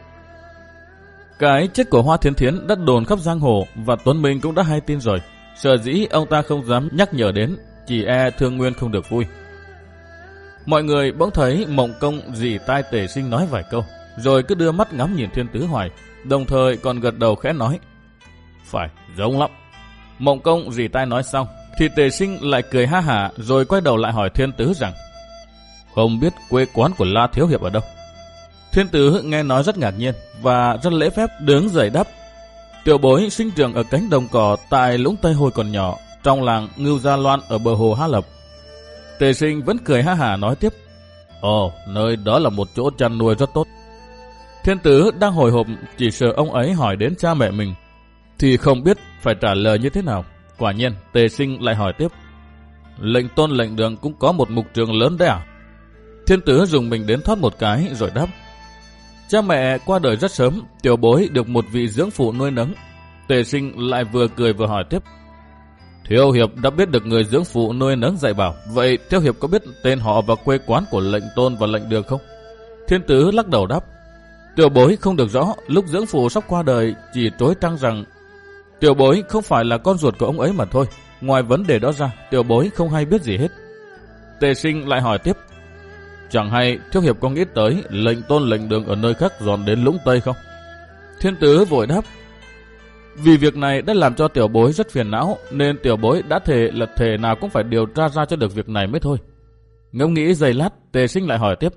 Cái chết của Hoa Thiên Thiến đã đồn khắp giang hồ và Tuấn Minh cũng đã hay tin rồi. Sở dĩ ông ta không dám nhắc nhở đến, chỉ e Thương Nguyên không được vui. Mọi người bỗng thấy Mộng Công rỉ tai Tề Sinh nói vài câu, rồi cứ đưa mắt ngắm nhìn Thiên Tứ hoài, đồng thời còn gật đầu khẽ nói: Phải, giống lắm. Mộng Công rỉ tai nói xong, thì Tề Sinh lại cười ha hả, rồi quay đầu lại hỏi Thiên Tứ rằng: Không biết quê quán của La Thiếu Hiệp ở đâu? Thiên Tứ nghe nói rất ngạc nhiên và rất lễ phép đứng dậy đáp: Tiểu bối sinh trưởng ở cánh đồng cỏ tại Lũng Tây hồi còn nhỏ, trong làng Ngưu Gia Loan ở bờ hồ Há Lập. Tề Sinh vẫn cười ha hả nói tiếp: Ồ, nơi đó là một chỗ chăn nuôi rất tốt. Thiên Tứ đang hồi hộp, chỉ sợ ông ấy hỏi đến cha mẹ mình thì không biết phải trả lời như thế nào. Quả nhiên Tề Sinh lại hỏi tiếp: Lệnh Tôn lệnh Đường cũng có một mục trường lớn đấy à? Thiên Tứ dùng mình đến thoát một cái rồi đáp: Cha mẹ qua đời rất sớm, tiểu bối được một vị dưỡng phụ nuôi nấng. Tề Sinh lại vừa cười vừa hỏi tiếp: Thiếu Hiệp đã biết được người dưỡng phụ nuôi nấng dạy bảo, vậy Thiếu Hiệp có biết tên họ và quê quán của Lệnh Tôn và Lệnh Đường không? Thiên Tứ lắc đầu đáp: Tiểu bối không được rõ, lúc dưỡng phụ sắp qua đời chỉ trối trăng rằng tiểu bối không phải là con ruột của ông ấy mà thôi. Ngoài vấn đề đó ra, tiểu bối không hay biết gì hết. Tề Sinh lại hỏi tiếp: Chẳng hay thiếu hiệp có nghĩ tới lệnh tôn lệnh đường ở nơi khác dọn đến Lũng Tây không? Thiên Tứ vội đáp: Vì việc này đã làm cho tiểu bối rất phiền não, nên tiểu bối đã thề là thể nào cũng phải điều tra ra cho được việc này mới thôi. Ngẫm nghĩ giây lát, Tề Sinh lại hỏi tiếp: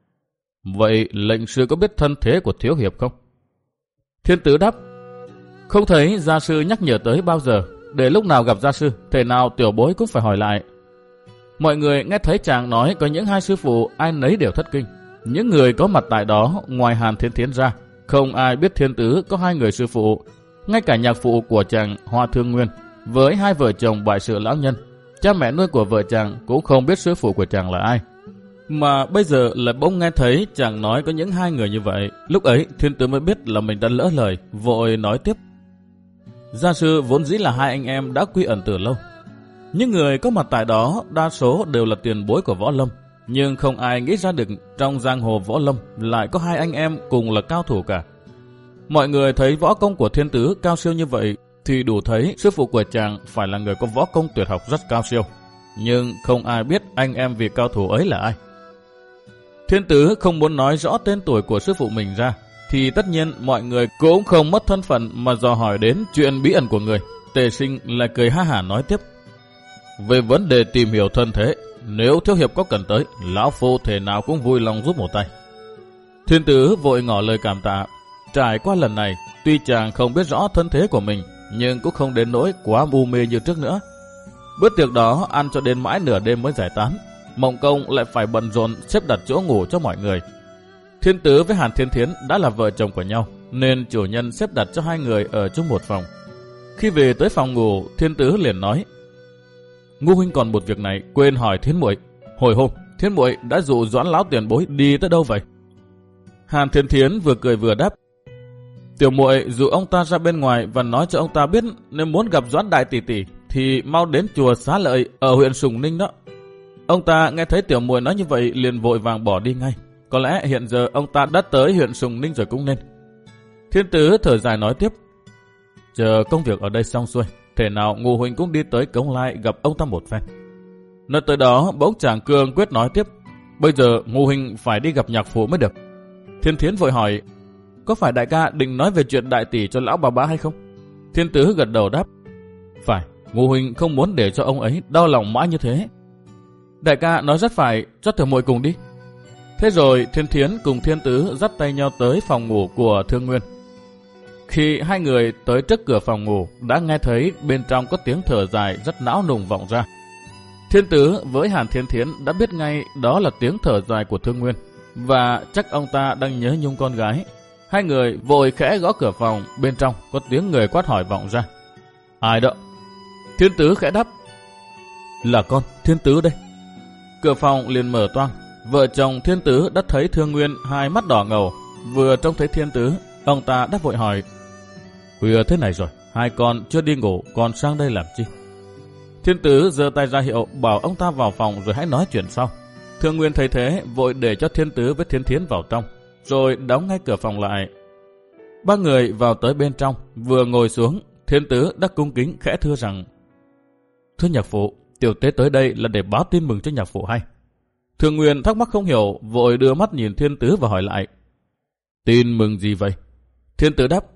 Vậy lệnh sư có biết thân thế của thiếu hiệp không? Thiên Tứ đáp: Không thấy gia sư nhắc nhở tới bao giờ, để lúc nào gặp gia sư, thể nào tiểu bối cũng phải hỏi lại. Mọi người nghe thấy chàng nói có những hai sư phụ, ai nấy đều thất kinh. Những người có mặt tại đó, ngoài Hàn Thiên Thiến ra, không ai biết Thiên Tứ có hai người sư phụ. Ngay cả nhạc phụ của chàng Hoa Thương Nguyên với hai vợ chồng bại sự lão nhân, cha mẹ nuôi của vợ chàng cũng không biết sư phụ của chàng là ai. Mà bây giờ lại bỗng nghe thấy chàng nói có những hai người như vậy. Lúc ấy Thiên Tứ mới biết là mình đã lỡ lời, vội nói tiếp: Gia sư vốn dĩ là hai anh em đã quy ẩn từ lâu. Những người có mặt tại đó đa số đều là tiền bối của Võ Lâm, nhưng không ai nghĩ ra được trong giang hồ Võ Lâm lại có hai anh em cùng là cao thủ cả. Mọi người thấy võ công của Thiên Tứ cao siêu như vậy thì đủ thấy sư phụ của chàng phải là người có võ công tuyệt học rất cao siêu, nhưng không ai biết anh em vị cao thủ ấy là ai. Thiên Tứ không muốn nói rõ tên tuổi của sư phụ mình ra, thì tất nhiên mọi người cũng không mất thân phận mà dò hỏi đến chuyện bí ẩn của người. Tề Sinh lại cười ha hả nói tiếp: Về vấn đề tìm hiểu thân thế, nếu thiếu hiệp có cần tới, lão phu thể nào cũng vui lòng giúp một tay. Thiên Tứ vội ngỏ lời cảm tạ. Trải qua lần này, tuy chàng không biết rõ thân thế của mình, nhưng cũng không đến nỗi quá mù mê như trước nữa. Bữa tiệc đó ăn cho đến mãi nửa đêm mới giải tán. Mộng Công lại phải bận rộn xếp đặt chỗ ngủ cho mọi người. Thiên Tứ với Hàn Thiên Thiến đã là vợ chồng của nhau, nên chủ nhân xếp đặt cho hai người ở chung một phòng. Khi về tới phòng ngủ, Thiên Tứ liền nói: Ngô huynh còn một việc này quên hỏi Thiến muội. Hồi hôm Thiến muội đã dụ Doãn lão tiền bối đi tới đâu vậy? Hàn Thiên Thiến vừa cười vừa đáp: Tiểu muội dụ ông ta ra bên ngoài và nói cho ông ta biết nếu muốn gặp Doãn đại tỷ tỷ thì mau đến chùa Xá Lợi ở huyện Sùng Ninh đó. Ông ta nghe thấy tiểu muội nói như vậy liền vội vàng bỏ đi ngay. Có lẽ hiện giờ ông ta đã tới huyện Sùng Ninh rồi cũng nên. Thiên Tứ thở dài nói tiếp: Chờ công việc ở đây xong xuôi, thể nào Ngô huynh cũng đi tới Cống Lai gặp ông ta một phen. Nói tới đó bỗng chàng cương quyết nói tiếp: Bây giờ Ngô huynh phải đi gặp nhạc phụ mới được. Thiên Thiến vội hỏi: Có phải đại ca định nói về chuyện đại tỷ cho lão bà bá hay không? Thiên Tứ gật đầu đáp: Phải, Ngô huynh không muốn để cho ông ấy đau lòng mãi như thế. Đại ca nói rất phải, cho tiểu muội cùng đi. Thế rồi Thiên Thiến cùng Thiên Tứ dắt tay nhau tới phòng ngủ của Thương Nguyên. Khi hai người tới trước cửa phòng ngủ, đã nghe thấy bên trong có tiếng thở dài rất não nùng vọng ra. Thiên Tứ với Hàn Thiên Thiến đã biết ngay đó là tiếng thở dài của Thương Nguyên, và chắc ông ta đang nhớ nhung con gái. Hai người vội khẽ gõ cửa phòng, bên trong có tiếng người quát hỏi vọng ra: Ai đó? Thiên Tứ khẽ đáp: Là con, Thiên Tứ đây. Cửa phòng liền mở toang. Vợ chồng Thiên Tứ đã thấy Thương Nguyên hai mắt đỏ ngầu. Vừa trông thấy Thiên Tứ, ông ta đã vội hỏi: Khuya thế này rồi, hai con chưa đi ngủ, còn sang đây làm chi? Thiên Tứ giơ tay ra hiệu bảo ông ta vào phòng rồi hãy nói chuyện sau. Thương Nguyên thấy thế vội để cho Thiên Tứ với Thiên Thiến vào trong, rồi đóng ngay cửa phòng lại. Ba người vào tới bên trong, vừa ngồi xuống, Thiên Tứ đã cung kính khẽ thưa rằng: Thưa nhạc phụ, tiểu tế tới đây là để báo tin mừng cho nhạc phụ hay. Thương Nguyên thắc mắc không hiểu, vội đưa mắt nhìn Thiên Tứ và hỏi lại: Tin mừng gì vậy? Thiên Tứ đáp: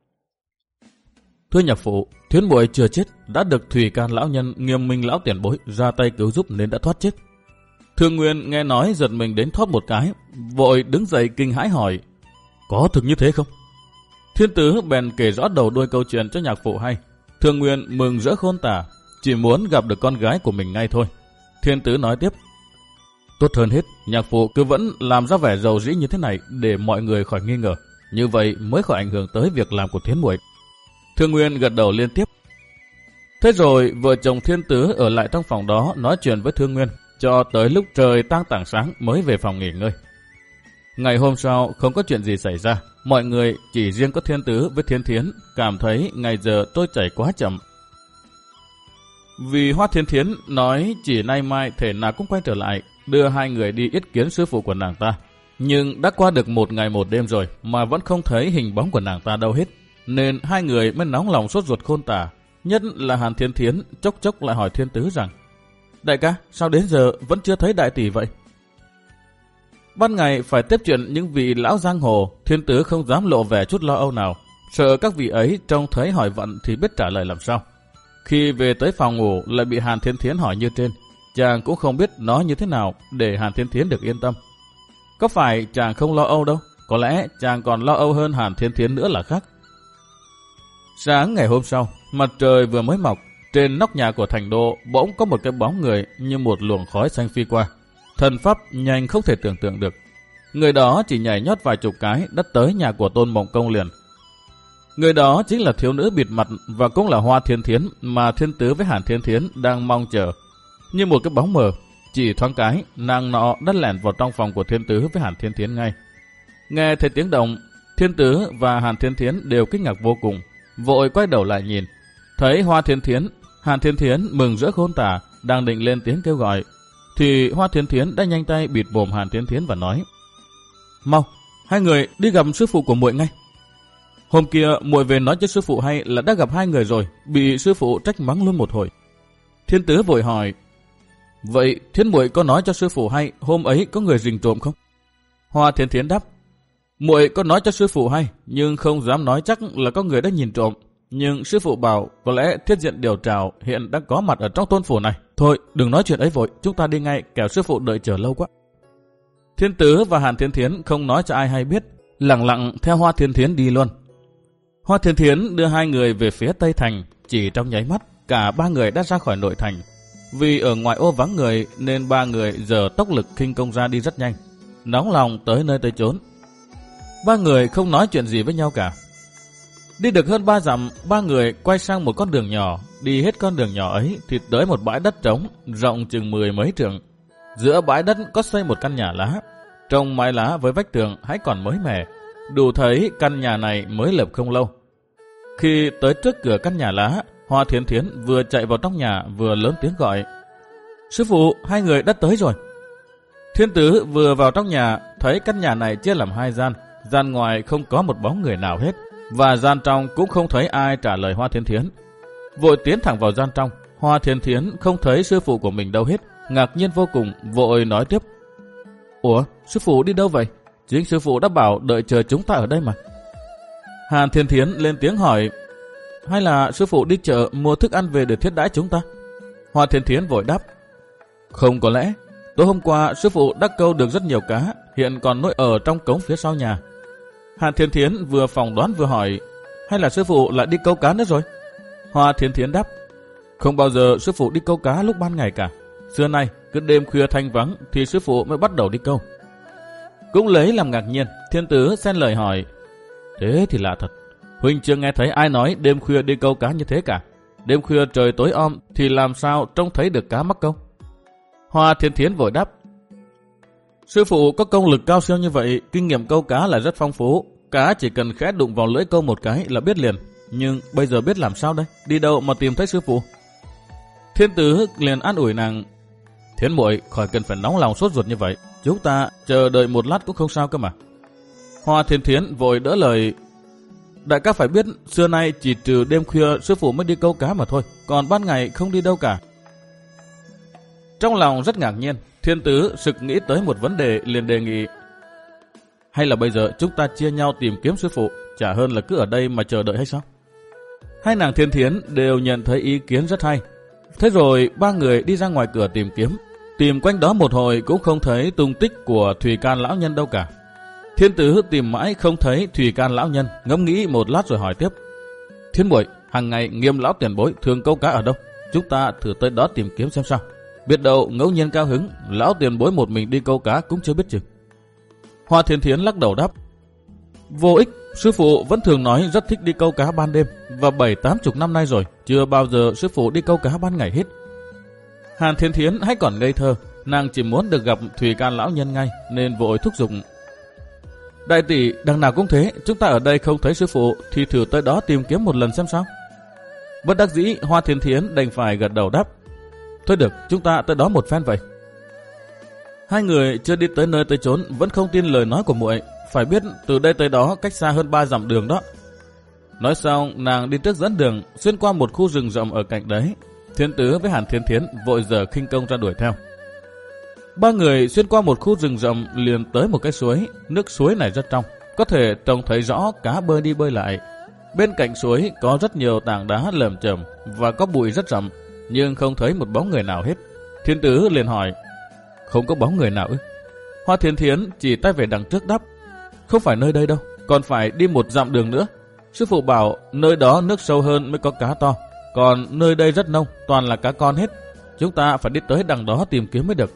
Thưa nhạc phụ, Thiến muội chưa chết, đã được Thủy Can lão nhân Nghiêm Minh lão tiền bối ra tay cứu giúp nên đã thoát chết. Thương Nguyên nghe nói giật mình đến thoát một cái, vội đứng dậy kinh hãi hỏi: Có thực như thế không? Thiên Tứ bèn kể rõ đầu đuôi câu chuyện cho nhạc phụ hay. Thương Nguyên mừng rỡ khôn tả, chỉ muốn gặp được con gái của mình ngay thôi. Thiên Tứ nói tiếp: Tốt hơn hết, nhạc phụ cứ vẫn làm ra vẻ giàu dĩ như thế này để mọi người khỏi nghi ngờ, như vậy mới khỏi ảnh hưởng tới việc làm của Thiến muội. Thương Nguyên gật đầu liên tiếp. Thế rồi vợ chồng Thiên Tứ ở lại trong phòng đó nói chuyện với Thương Nguyên cho tới lúc trời tang tảng sáng mới về phòng nghỉ ngơi. Ngày hôm sau không có chuyện gì xảy ra, mọi người chỉ riêng có Thiên Tứ với Thiên Thiến cảm thấy ngày giờ trôi chảy quá chậm. Vì Hoa Thiên Thiến nói chỉ nay mai thể nào cũng quay trở lại, đưa hai người đi yết kiến sư phụ của nàng ta. Nhưng đã qua được một ngày một đêm rồi mà vẫn không thấy hình bóng của nàng ta đâu hết, nên hai người mới nóng lòng sốt ruột khôn tả. Nhất là Hàn Thiên Thiến chốc chốc lại hỏi Thiên Tứ rằng: đại ca, sao đến giờ vẫn chưa thấy đại tỷ vậy? Ban ngày phải tiếp chuyện những vị lão giang hồ, Thiên Tứ không dám lộ vẻ chút lo âu nào, sợ các vị ấy trông thấy hỏi vận thì biết trả lời làm sao. Khi về tới phòng ngủ lại bị Hàn Thiên Thiến hỏi như trên, chàng cũng không biết nói như thế nào để Hàn Thiên Thiến được yên tâm. Có phải chàng không lo âu đâu, có lẽ chàng còn lo âu hơn Hàn Thiên Thiến nữa là khác. Sáng ngày hôm sau, mặt trời vừa mới mọc, trên nóc nhà của thành đô bỗng có một cái bóng người như một luồng khói xanh phi qua. Thần pháp nhanh không thể tưởng tượng được. Người đó chỉ nhảy nhót vài chục cái đã tới nhà của Tôn Mộng Công liền. Người đó chính là thiếu nữ bịt mặt và cũng là Hoa Thiên Thiến mà Thiên Tứ với Hàn Thiên Thiến đang mong chờ. Như một cái bóng mờ, chỉ thoáng cái, nàng nọ đã lẻn vào trong phòng của Thiên Tứ với Hàn Thiên Thiến ngay. Nghe thấy tiếng động, Thiên Tứ và Hàn Thiên Thiến đều kinh ngạc vô cùng, vội quay đầu lại nhìn. Thấy Hoa Thiên Thiến, Hàn Thiên Thiến mừng rỡ khôn tả, đang định lên tiếng kêu gọi, thì Hoa Thiên Thiến đã nhanh tay bịt mồm Hàn Thiên Thiến và nói: mau, hai người đi gặp sư phụ của muội ngay. Hôm kia muội về nói cho sư phụ hay là đã gặp hai người rồi, bị sư phụ trách mắng luôn một hồi. Thiên Tứ vội hỏi: vậy Thiên muội có nói cho sư phụ hay hôm ấy có người rình trộm không? Hoa Thiên Thiến đáp: muội có nói cho sư phụ hay, nhưng không dám nói chắc là có người đã nhìn trộm. Nhưng sư phụ bảo có lẽ Thiết Diện Điều Trảo hiện đang có mặt ở trong tôn phủ này. Thôi đừng nói chuyện ấy vội, chúng ta đi ngay, kẻo sư phụ đợi chờ lâu quá. Thiên Tứ và Hàn Thiên Thiến không nói cho ai hay biết, lặng lặng theo Hoa Thiên Thiến đi luôn. Hoa Thiên Thiến đưa hai người về phía Tây Thành, chỉ trong nháy mắt cả ba người đã ra khỏi nội thành. Vì ở ngoài ô vắng người nên ba người giờ tốc lực khinh công ra đi rất nhanh, nóng lòng tới nơi tới chốn. Ba người không nói chuyện gì với nhau cả. Đi được hơn ba dặm, ba người quay sang một con đường nhỏ. Đi hết con đường nhỏ ấy thì tới một bãi đất trống rộng chừng mười mấy trượng. Giữa bãi đất có xây một căn nhà lá, trồng mái lá với vách tường hãy còn mới mẻ, đủ thấy căn nhà này mới lập không lâu. Khi tới trước cửa căn nhà lá, Hoa Thiên Thiến vừa chạy vào trong nhà vừa lớn tiếng gọi: sư phụ, hai người đã tới rồi. Thiên Tứ vừa vào trong nhà thấy căn nhà này chia làm hai gian, gian ngoài không có một bóng người nào hết, và gian trong cũng không thấy ai trả lời Hoa Thiên Thiến. Vội tiến thẳng vào gian trong. Hoa Thiên Thiến không thấy sư phụ của mình đâu hết, ngạc nhiên vô cùng, vội nói tiếp: ủa, sư phụ đi đâu vậy? Chính sư phụ đã bảo đợi chờ chúng ta ở đây mà. Hàn Thiên Thiến lên tiếng hỏi: hay là sư phụ đi chợ mua thức ăn về để thiết đãi chúng ta? Hoa Thiên Thiến vội đáp: không, có lẽ tối hôm qua sư phụ đã câu được rất nhiều cá, hiện còn nuôi ở trong cống phía sau nhà. Hàn Thiên Thiến vừa phỏng đoán vừa hỏi: hay là sư phụ lại đi câu cá nữa rồi? Hoa Thiên Thiến đáp: không bao giờ sư phụ đi câu cá lúc ban ngày cả. Xưa nay cứ đêm khuya thanh vắng thì sư phụ mới bắt đầu đi câu. Cũng lấy làm ngạc nhiên, Thiên Tứ xen lời hỏi: thế thì lạ thật, huynh chưa nghe thấy ai nói đêm khuya đi câu cá như thế cả. Đêm khuya trời tối om thì làm sao trông thấy được cá mắc câu? Hoa Thiên Thiến vội đáp: sư phụ có công lực cao siêu như vậy, kinh nghiệm câu cá là rất phong phú. Cá chỉ cần khẽ đụng vào lưỡi câu một cái là biết liền. Nhưng bây giờ biết làm sao đây? Đi đâu mà tìm thấy sư phụ? Thiên Tứ liền an ủi nàng: Thiến muội khỏi cần phải nóng lòng sốt ruột như vậy, chúng ta chờ đợi một lát cũng không sao cơ mà. Hoa Thiên Thiến vội đỡ lời: đại ca phải biết, xưa nay chỉ trừ đêm khuya sư phụ mới đi câu cá mà thôi, còn ban ngày không đi đâu cả. Trong lòng rất ngạc nhiên, Thiên Tứ sực nghĩ tới một vấn đề, liền đề nghị: hay là bây giờ chúng ta chia nhau tìm kiếm sư phụ, chả hơn là cứ ở đây mà chờ đợi hay sao? Hai nàng Thiên Thiến đều nhận thấy ý kiến rất hay. Thế rồi ba người đi ra ngoài cửa tìm kiếm. Tìm quanh đó một hồi cũng không thấy tung tích của Thủy Can lão nhân đâu cả. Thiên Tứ tìm mãi không thấy Thủy Can lão nhân, ngẫm nghĩ một lát rồi hỏi tiếp: Thiên muội, hàng ngày Nghiêm lão tiền bối thường câu cá ở đâu? Chúng ta thử tới đó tìm kiếm xem sao. Biết đâu ngẫu nhiên cao hứng, lão tiền bối một mình đi câu cá cũng chưa biết chừng. Hoa Thiên Thiến lắc đầu đáp: vô ích, sư phụ vẫn thường nói rất thích đi câu cá ban đêm, và bảy tám chục năm nay rồi chưa bao giờ sư phụ đi câu cá ban ngày hết. Hàn Thiên Thiến hay còn ngây thơ, nàng chỉ muốn được gặp Thủy Can lão nhân ngay nên vội thúc giục: đại tỷ, đằng nào cũng thế, chúng ta ở đây không thấy sư phụ thì thử tới đó tìm kiếm một lần xem sao. Bất đắc dĩ, Hoa Thiên Thiến đành phải gật đầu đáp: thôi được, chúng ta tới đó một phen vậy. Hai người chưa đi tới nơi tới chốn vẫn không tin lời nói của muội, phải biết từ đây tới đó cách xa hơn ba dặm đường đó. Nói xong, nàng đi trước dẫn đường, xuyên qua một khu rừng rậm ở cạnh đấy. Thiên Tứ với Hàn Thiên Thiến vội giở khinh công ra đuổi theo. Ba người xuyên qua một khu rừng rậm liền tới một cái suối, nước suối này rất trong, có thể trông thấy rõ cá bơi đi bơi lại. Bên cạnh suối có rất nhiều tảng đá lởm chởm và có bụi rất rậm, nhưng không thấy một bóng người nào hết. Thiên Tứ liền hỏi, không có bóng người nào ư? Hoa Thiên Thiến chỉ tay về đằng trước đáp, không phải nơi đây đâu, còn phải đi một dặm đường nữa. Sư phụ bảo nơi đó nước sâu hơn mới có cá to, còn nơi đây rất nông, toàn là cá con hết. Chúng ta phải đi tới đằng đó tìm kiếm mới được.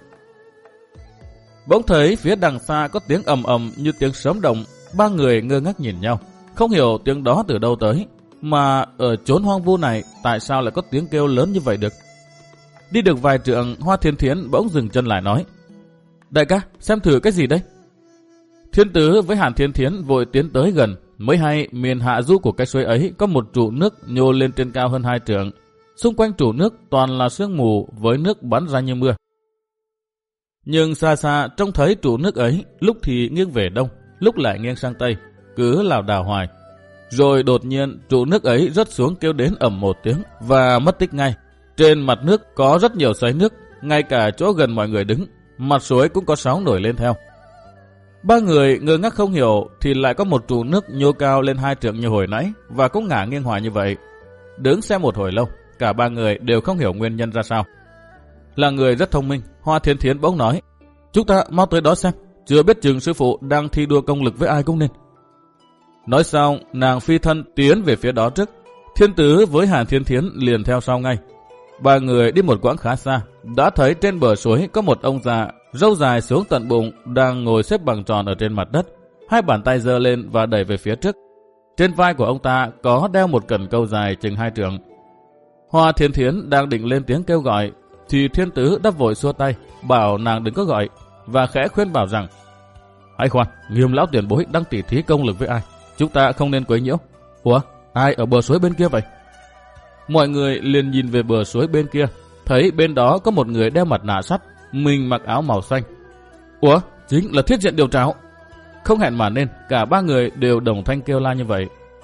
Bỗng thấy phía đằng xa có tiếng ầm ầm như tiếng sấm động, ba người ngơ ngác nhìn nhau, không hiểu tiếng đó từ đâu tới, mà ở chốn hoang vu này tại sao lại có tiếng kêu lớn như vậy được. Đi được vài trượng, Hoa Thiên Thiến bỗng dừng chân lại nói, đại ca, xem thử cái gì đấy. Thiên Tứ với Hàn Thiên Thiến vội tiến tới gần, mới hay miền hạ du của cái suối ấy có một trụ nước nhô lên trên cao hơn hai trượng. Xung quanh trụ nước toàn là sương mù với nước bắn ra như mưa. Nhưng xa xa trông thấy trụ nước ấy lúc thì nghiêng về đông, lúc lại nghiêng sang tây, cứ lảo đảo hoài. Rồi đột nhiên trụ nước ấy rớt xuống kêu đến ầm một tiếng và mất tích ngay. Trên mặt nước có rất nhiều xoáy nước, ngay cả chỗ gần mọi người đứng, mặt suối cũng có sóng nổi lên theo. Ba người ngơ ngác không hiểu thì lại có một trụ nước nhô cao lên hai trượng như hồi nãy và cũng ngả nghiêng hoài như vậy. Đứng xem một hồi lâu, cả ba người đều không hiểu nguyên nhân ra sao. Là người rất thông minh, Hoa Thiên Thiến bỗng nói, chúng ta mau tới đó xem, chưa biết chừng sư phụ đang thi đua công lực với ai cũng nên. Nói xong, nàng phi thân tiến về phía đó trước. Thiên Tứ với Hàn Thiên Thiến liền theo sau ngay. Ba người đi một quãng khá xa, đã thấy trên bờ suối có một ông già, râu dài xuống tận bụng, đang ngồi xếp bằng tròn ở trên mặt đất, hai bàn tay giơ lên và đẩy về phía trước. Trên vai của ông ta có đeo một cần câu dài chừng hai trượng. Hoa Thiên Thiến đang định lên tiếng kêu gọi, thì Thiên Tứ đã vội xua tay, bảo nàng đừng có gọi, và khẽ khuyên bảo rằng, hãy khoan, Nghiêm lão tiền bối đang tỉ thí công lực với ai, chúng ta không nên quấy nhiễu. Ủa, ai ở bờ suối bên kia vậy? Mọi người liền nhìn về bờ suối bên kia, thấy bên đó có một người đeo mặt nạ sắt, mình mặc áo màu xanh. Ủa, chính là Thiết Diện Điều Trảo. Không hẹn mà nên, cả ba người đều đồng thanh kêu la như vậy.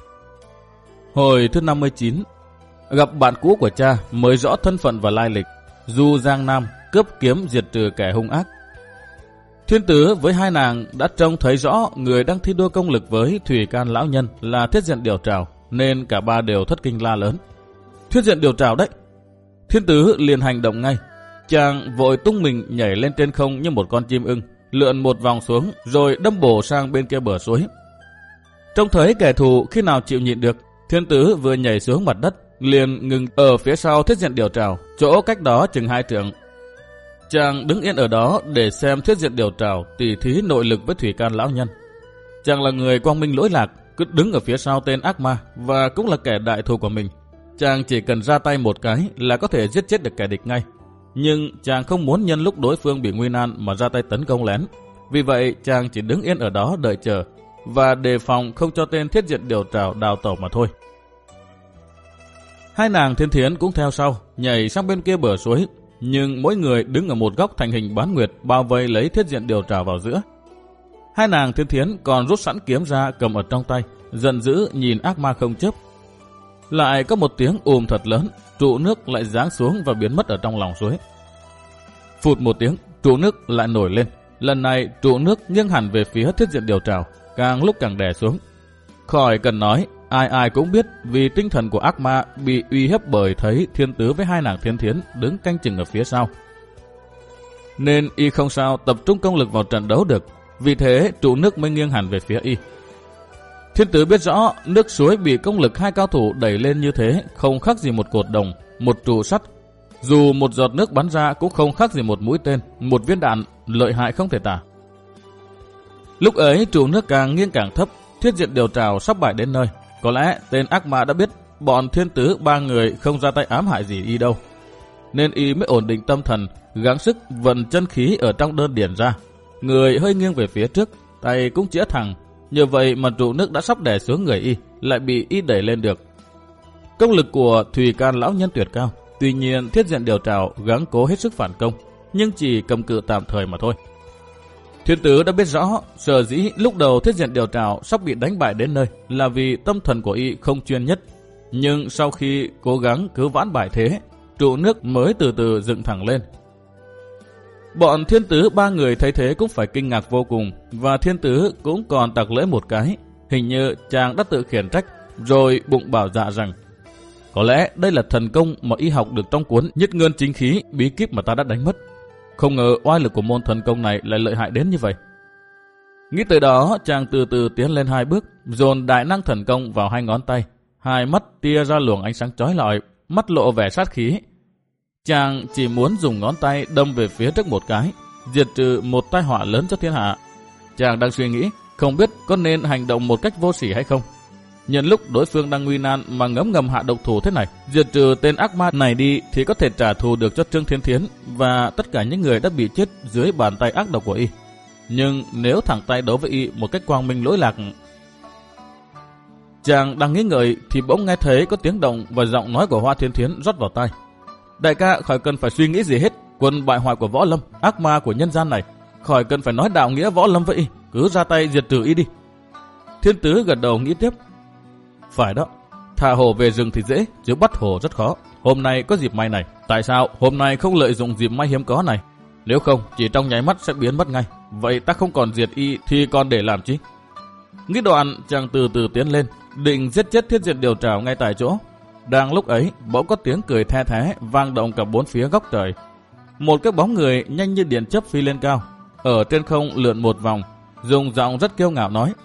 Hồi thứ năm mươi chín, gặp bạn cũ của cha mới rõ thân phận và lai lịch, du Giang Nam, cướp kiếm diệt trừ kẻ hung ác. Thiên Tứ với hai nàng đã trông thấy rõ người đang thi đua công lực với Thủy Can lão nhân là Thiết Diện Điều Trảo, nên cả ba đều thất kinh la lớn. Thiết Diện Điều Trảo đấy! Thiên Tứ liền hành động ngay. Chàng vội tung mình nhảy lên trên không như một con chim ưng, lượn một vòng xuống rồi đâm bổ sang bên kia bờ suối. Trông thấy kẻ thù khi nào chịu nhịn được, Thiên Tứ vừa nhảy xuống mặt đất, liền ngừng ở phía sau Thiết Diện Điều Trảo, chỗ cách đó chừng hai trượng. Chàng đứng yên ở đó để xem Thiết Diện Điều Trảo tỉ thí nội lực với Thủy Can lão nhân. Chàng là người quang minh lỗi lạc, cứ đứng ở phía sau tên ác ma và cũng là kẻ đại thù của mình. Chàng chỉ cần ra tay một cái là có thể giết chết được kẻ địch ngay. Nhưng chàng không muốn nhân lúc đối phương bị nguy nan mà ra tay tấn công lén. Vì vậy chàng chỉ đứng yên ở đó đợi chờ và đề phòng không cho tên Thiết Diện Điều Trảo đào tẩu mà thôi. Hai nàng Thiên Thiến cũng theo sau, nhảy sang bên kia bờ suối, nhưng mỗi người đứng ở một góc thành hình bán nguyệt bao vây lấy Thiết Diện Điều Trảo vào giữa. Hai nàng Thiên Thiến còn rút sẵn kiếm ra cầm ở trong tay, giận dữ nhìn ác ma không chớp. Lại có một tiếng ùm thật lớn, trụ nước lại giáng xuống và biến mất ở trong lòng suối. Phụt một tiếng, trụ nước lại nổi lên. Lần này trụ nước nghiêng hẳn về phía Thiết Diện Điều Trảo, càng lúc càng đè xuống. Khỏi cần nói, ai ai cũng biết vì tinh thần của ác ma bị uy hiếp bởi thấy Thiên Tứ với hai nàng Thiên Thiến đứng canh chừng ở phía sau. Nên y không sao tập trung công lực vào trận đấu được, vì thế trụ nước mới nghiêng hẳn về phía y. Thiên Tứ biết rõ nước suối bị công lực hai cao thủ đẩy lên như thế không khác gì một cột đồng, một trụ sắt. Dù một giọt nước bắn ra cũng không khác gì một mũi tên, một viên đạn, lợi hại không thể tả. Lúc ấy trụ nước càng nghiêng càng thấp, Thiết Diện Điều Trảo sắp bại đến nơi. Có lẽ tên ác ma đã biết bọn Thiên Tứ ba người không ra tay ám hại gì y đâu, nên y mới ổn định tâm thần, gắng sức vận chân khí ở trong đơn điển ra. Người hơi nghiêng về phía trước, tay cũng chĩa thẳng. Nhờ vậy mà trụ nước đã sắp đè xuống người y, lại bị y đẩy lên được. Công lực của Thủy Can lão nhân tuyệt cao. Tuy nhiên Thiết Diện Điều Trảo gắng cố hết sức phản công, nhưng chỉ cầm cự tạm thời mà thôi. Thiên Tứ đã biết rõ sở dĩ lúc đầu Thiết Diện Điều Trảo sắp bị đánh bại đến nơi là vì tâm thần của y không chuyên nhất. Nhưng sau khi cố gắng cứu vãn bại thế, trụ nước mới từ từ dựng thẳng lên. Bọn Thiên Tứ ba người thấy thế cũng phải kinh ngạc vô cùng, và Thiên Tứ cũng còn tặc lưỡi một cái. Hình như chàng đã tự khiển trách, rồi bụng bảo dạ rằng có lẽ đây là thần công mà y học được trong cuốn Nhất Ngân Chính Khí, bí kíp mà ta đã đánh mất. Không ngờ oai lực của môn thần công này lại lợi hại đến như vậy. Nghĩ tới đó, chàng từ từ tiến lên hai bước, dồn đại năng thần công vào hai ngón tay. Hai mắt tia ra luồng ánh sáng chói lọi, mắt lộ vẻ sát khí. Chàng chỉ muốn dùng ngón tay đâm về phía trước một cái, diệt trừ một tai họa lớn cho thiên hạ. Chàng đang suy nghĩ, không biết có nên hành động một cách vô sỉ hay không. Nhân lúc đối phương đang nguy nan mà ngấm ngầm hạ độc thủ thế này, diệt trừ tên ác ma này đi thì có thể trả thù được cho Trương Thiên Thiến và tất cả những người đã bị chết dưới bàn tay ác độc của y. Nhưng nếu thẳng tay đấu với y một cách quang minh lỗi lạc... Chàng đang nghĩ ngợi thì bỗng nghe thấy có tiếng động và giọng nói của Hoa Thiên Thiến rót vào tai. Đại ca khỏi cần phải suy nghĩ gì hết, quân bại hoại của võ lâm, ác ma của nhân gian này, khỏi cần phải nói đạo nghĩa võ lâm với y, cứ ra tay diệt trừ y đi. Thiên Tứ gật đầu nghĩ tiếp. Phải đó, thả hổ về rừng thì dễ, chứ bắt hổ rất khó. Hôm nay có dịp may này, tại sao hôm nay không lợi dụng dịp may hiếm có này? Nếu không, chỉ trong nháy mắt sẽ biến mất ngay. Vậy ta không còn diệt y thì còn để làm chi? Nghĩ đoạn, chàng từ từ tiến lên, định giết chết Thiết Diện Điều Trảo ngay tại chỗ. Đang lúc ấy, bỗng có tiếng cười the thé vang động cả bốn phía góc trời. Một cái bóng người nhanh như điện chớp phi lên cao, ở trên không lượn một vòng, dùng giọng rất kiêu ngạo nói: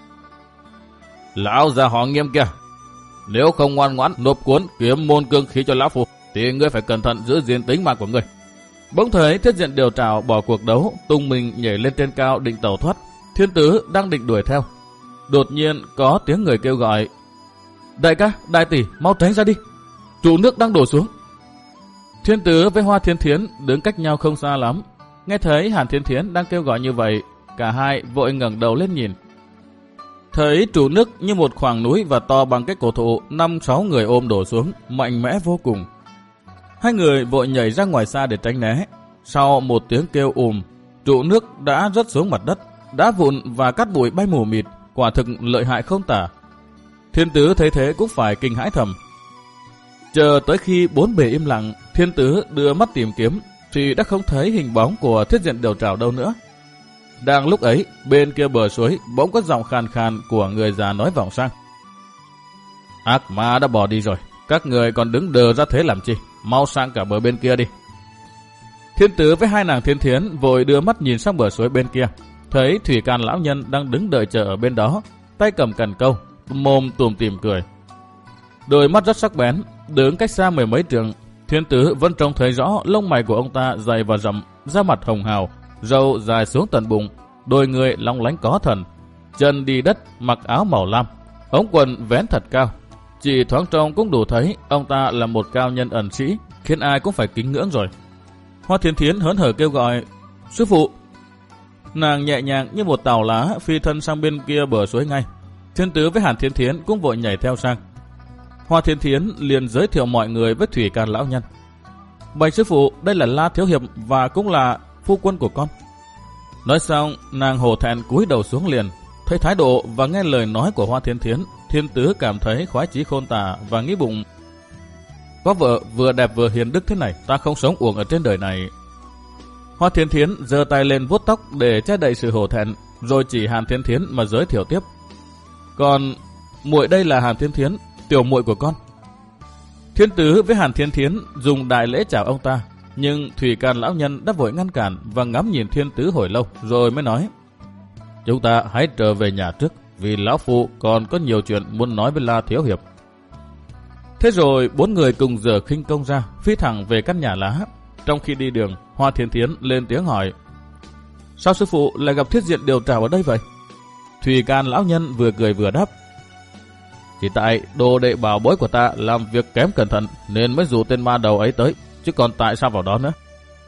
Lão già họ Nghiêm kìa, nếu không ngoan ngoãn nộp cuốn kiếm môn cương khí cho lão phu, thì ngươi phải cẩn thận giữ gìn tính mạng của ngươi. Bỗng thấy Thiết Diện Điều Trảo bỏ cuộc đấu, tung mình nhảy lên trên cao định tẩu thoát. Thiên Tứ đang định đuổi theo, đột nhiên có tiếng người kêu gọi: Đại ca, đại tỷ, mau tránh ra đi, trụ nước đang đổ xuống. Thiên Tứ với Hoa Thiên Thiến đứng cách nhau không xa lắm, nghe thấy Hàn Thiên Thiến đang kêu gọi như vậy, cả hai vội ngẩng đầu lên nhìn. Thấy trụ nước như một khoảng núi và to bằng cái cổ thụ, năm sáu người ôm đổ xuống, mạnh mẽ vô cùng. Hai người vội nhảy ra ngoài xa để tránh né. Sau một tiếng kêu ùm, trụ nước đã rớt xuống mặt đất, đá vụn và cát bụi bay mù mịt, quả thực lợi hại không tả. Thiên Tứ thấy thế cũng phải kinh hãi thầm. Chờ tới khi bốn bề im lặng, Thiên Tứ đưa mắt tìm kiếm thì đã không thấy hình bóng của Thiết Diện Điều Trảo đâu nữa. Đang lúc ấy, bên kia bờ suối bỗng có giọng khàn khàn của người già nói vọng sang: Ác ma đã bỏ đi rồi, các người còn đứng đờ ra thế làm chi, mau sang cả bờ bên kia đi. Thiên Tứ với hai nàng Thiên Thiến vội đưa mắt nhìn sang bờ suối bên kia, thấy Thủy Can lão nhân đang đứng đợi chờ ở bên đó, tay cầm cần câu, mồm tủm tỉm cười. Đôi mắt rất sắc bén, đứng cách xa mười mấy trượng, Thiên Tứ vẫn trông thấy rõ lông mày của ông ta dày và rậm, da mặt hồng hào, râu dài xuống tận bụng, đôi người long lánh có thần, chân đi đất, mặc áo màu lam, ống quần vén thật cao. Chỉ thoáng trông cũng đủ thấy ông ta là một cao nhân ẩn sĩ, khiến ai cũng phải kính ngưỡng rồi. Hoa Thiên Thiến hớn hở kêu gọi: Sư phụ! Nàng nhẹ nhàng như một tàu lá phi thân sang bên kia bờ suối ngay. Thiên Tứ với Hàn Thiên Thiến cũng vội nhảy theo sang. Hoa Thiên Thiến liền giới thiệu mọi người với Thủy Can lão nhân: Bạch sư phụ, đây là La Thiếu Hiệp và cũng là phu quân của con. Nói xong, nàng hổ thẹn cúi đầu xuống liền. Thấy thái độ và nghe lời nói của Hoa Thiên Thiến, Thiên Tứ cảm thấy khoái chí khôn tả và nghĩ bụng: có vợ vừa đẹp vừa hiền đức thế này, ta không sống uổng ở trên đời này. Hoa Thiên Thiến giơ tay lên vuốt tóc để che đậy sự hổ thẹn, rồi chỉ Hàn Thiên Thiến mà giới thiệu tiếp: Còn muội đây là Hàn Thiên Thiến, tiểu muội của con. Thiên Tứ với Hàn Thiên Thiến dùng đại lễ chào ông ta, nhưng Thủy Can lão nhân đã vội ngăn cản và ngắm nhìn Thiên Tứ hồi lâu, rồi mới nói: Chúng ta hãy trở về nhà trước, vì lão phu còn có nhiều chuyện muốn nói với La Thiếu Hiệp. Thế rồi bốn người cùng giở khinh công ra, phi thẳng về căn nhà lá. Trong khi đi đường, Hoa Thiên Thiến lên tiếng hỏi: Sao sư phụ lại gặp Thiết Diện Điều Trảo ở đây vậy? Thủy Can lão nhân vừa cười vừa đáp: Chỉ tại đồ đệ bảo bối của ta làm việc kém cẩn thận nên mới rủ tên ma đầu ấy tới, chứ còn tại sao vào đó nữa.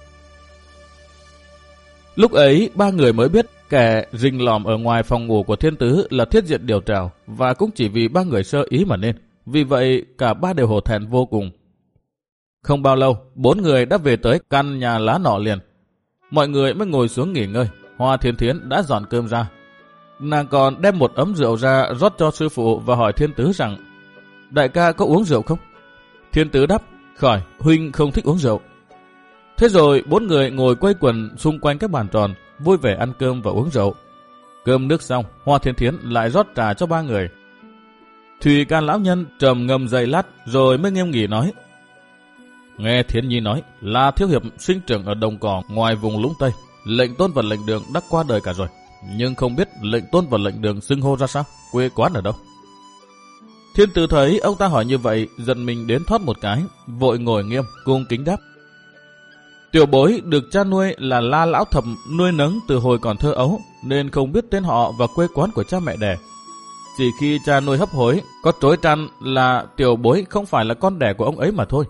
Lúc ấy ba người mới biết kẻ rình lòm ở ngoài phòng ngủ của Thiên Tứ là Thiết Diện Điều Trảo, và cũng chỉ vì ba người sơ ý mà nên. Vì vậy cả ba đều hổ thẹn vô cùng. Không bao lâu, bốn người đã về tới căn nhà lá nọ liền. Mọi người mới ngồi xuống nghỉ ngơi. Hoa Thiên Thiến đã dọn cơm ra. Nàng còn đem một ấm rượu ra rót cho sư phụ và hỏi Thiên Tứ rằng: đại ca có uống rượu không? Thiên Tứ đáp: khỏi, huynh không thích uống rượu. Thế rồi bốn người ngồi quây quần xung quanh các bàn tròn, vui vẻ ăn cơm và uống rượu. Cơm nước xong, Hoa Thiên Thiến lại rót trà cho ba người. Thùy Can lão nhân trầm ngâm giây lát rồi mới nghiêm nghị nói: nghe Thiến Nhi nói là thiếu hiệp sinh trưởng ở đồng cỏ ngoài vùng Lũng Tây, lệnh tôn và lệnh đường đã qua đời cả rồi, nhưng không biết lệnh tôn và lệnh đường xưng hô ra sao, quê quán ở đâu. Thiên Tử thấy ông ta hỏi như vậy, giận mình đến thoát một cái, vội ngồi nghiêm cung kính đáp: tiểu bối được cha nuôi là La Lão Thập nuôi nấng từ hồi còn thơ ấu, nên không biết tên họ và quê quán của cha mẹ đẻ. Chỉ khi cha nuôi hấp hối có trối trăn là tiểu bối không phải là con đẻ của ông ấy mà thôi.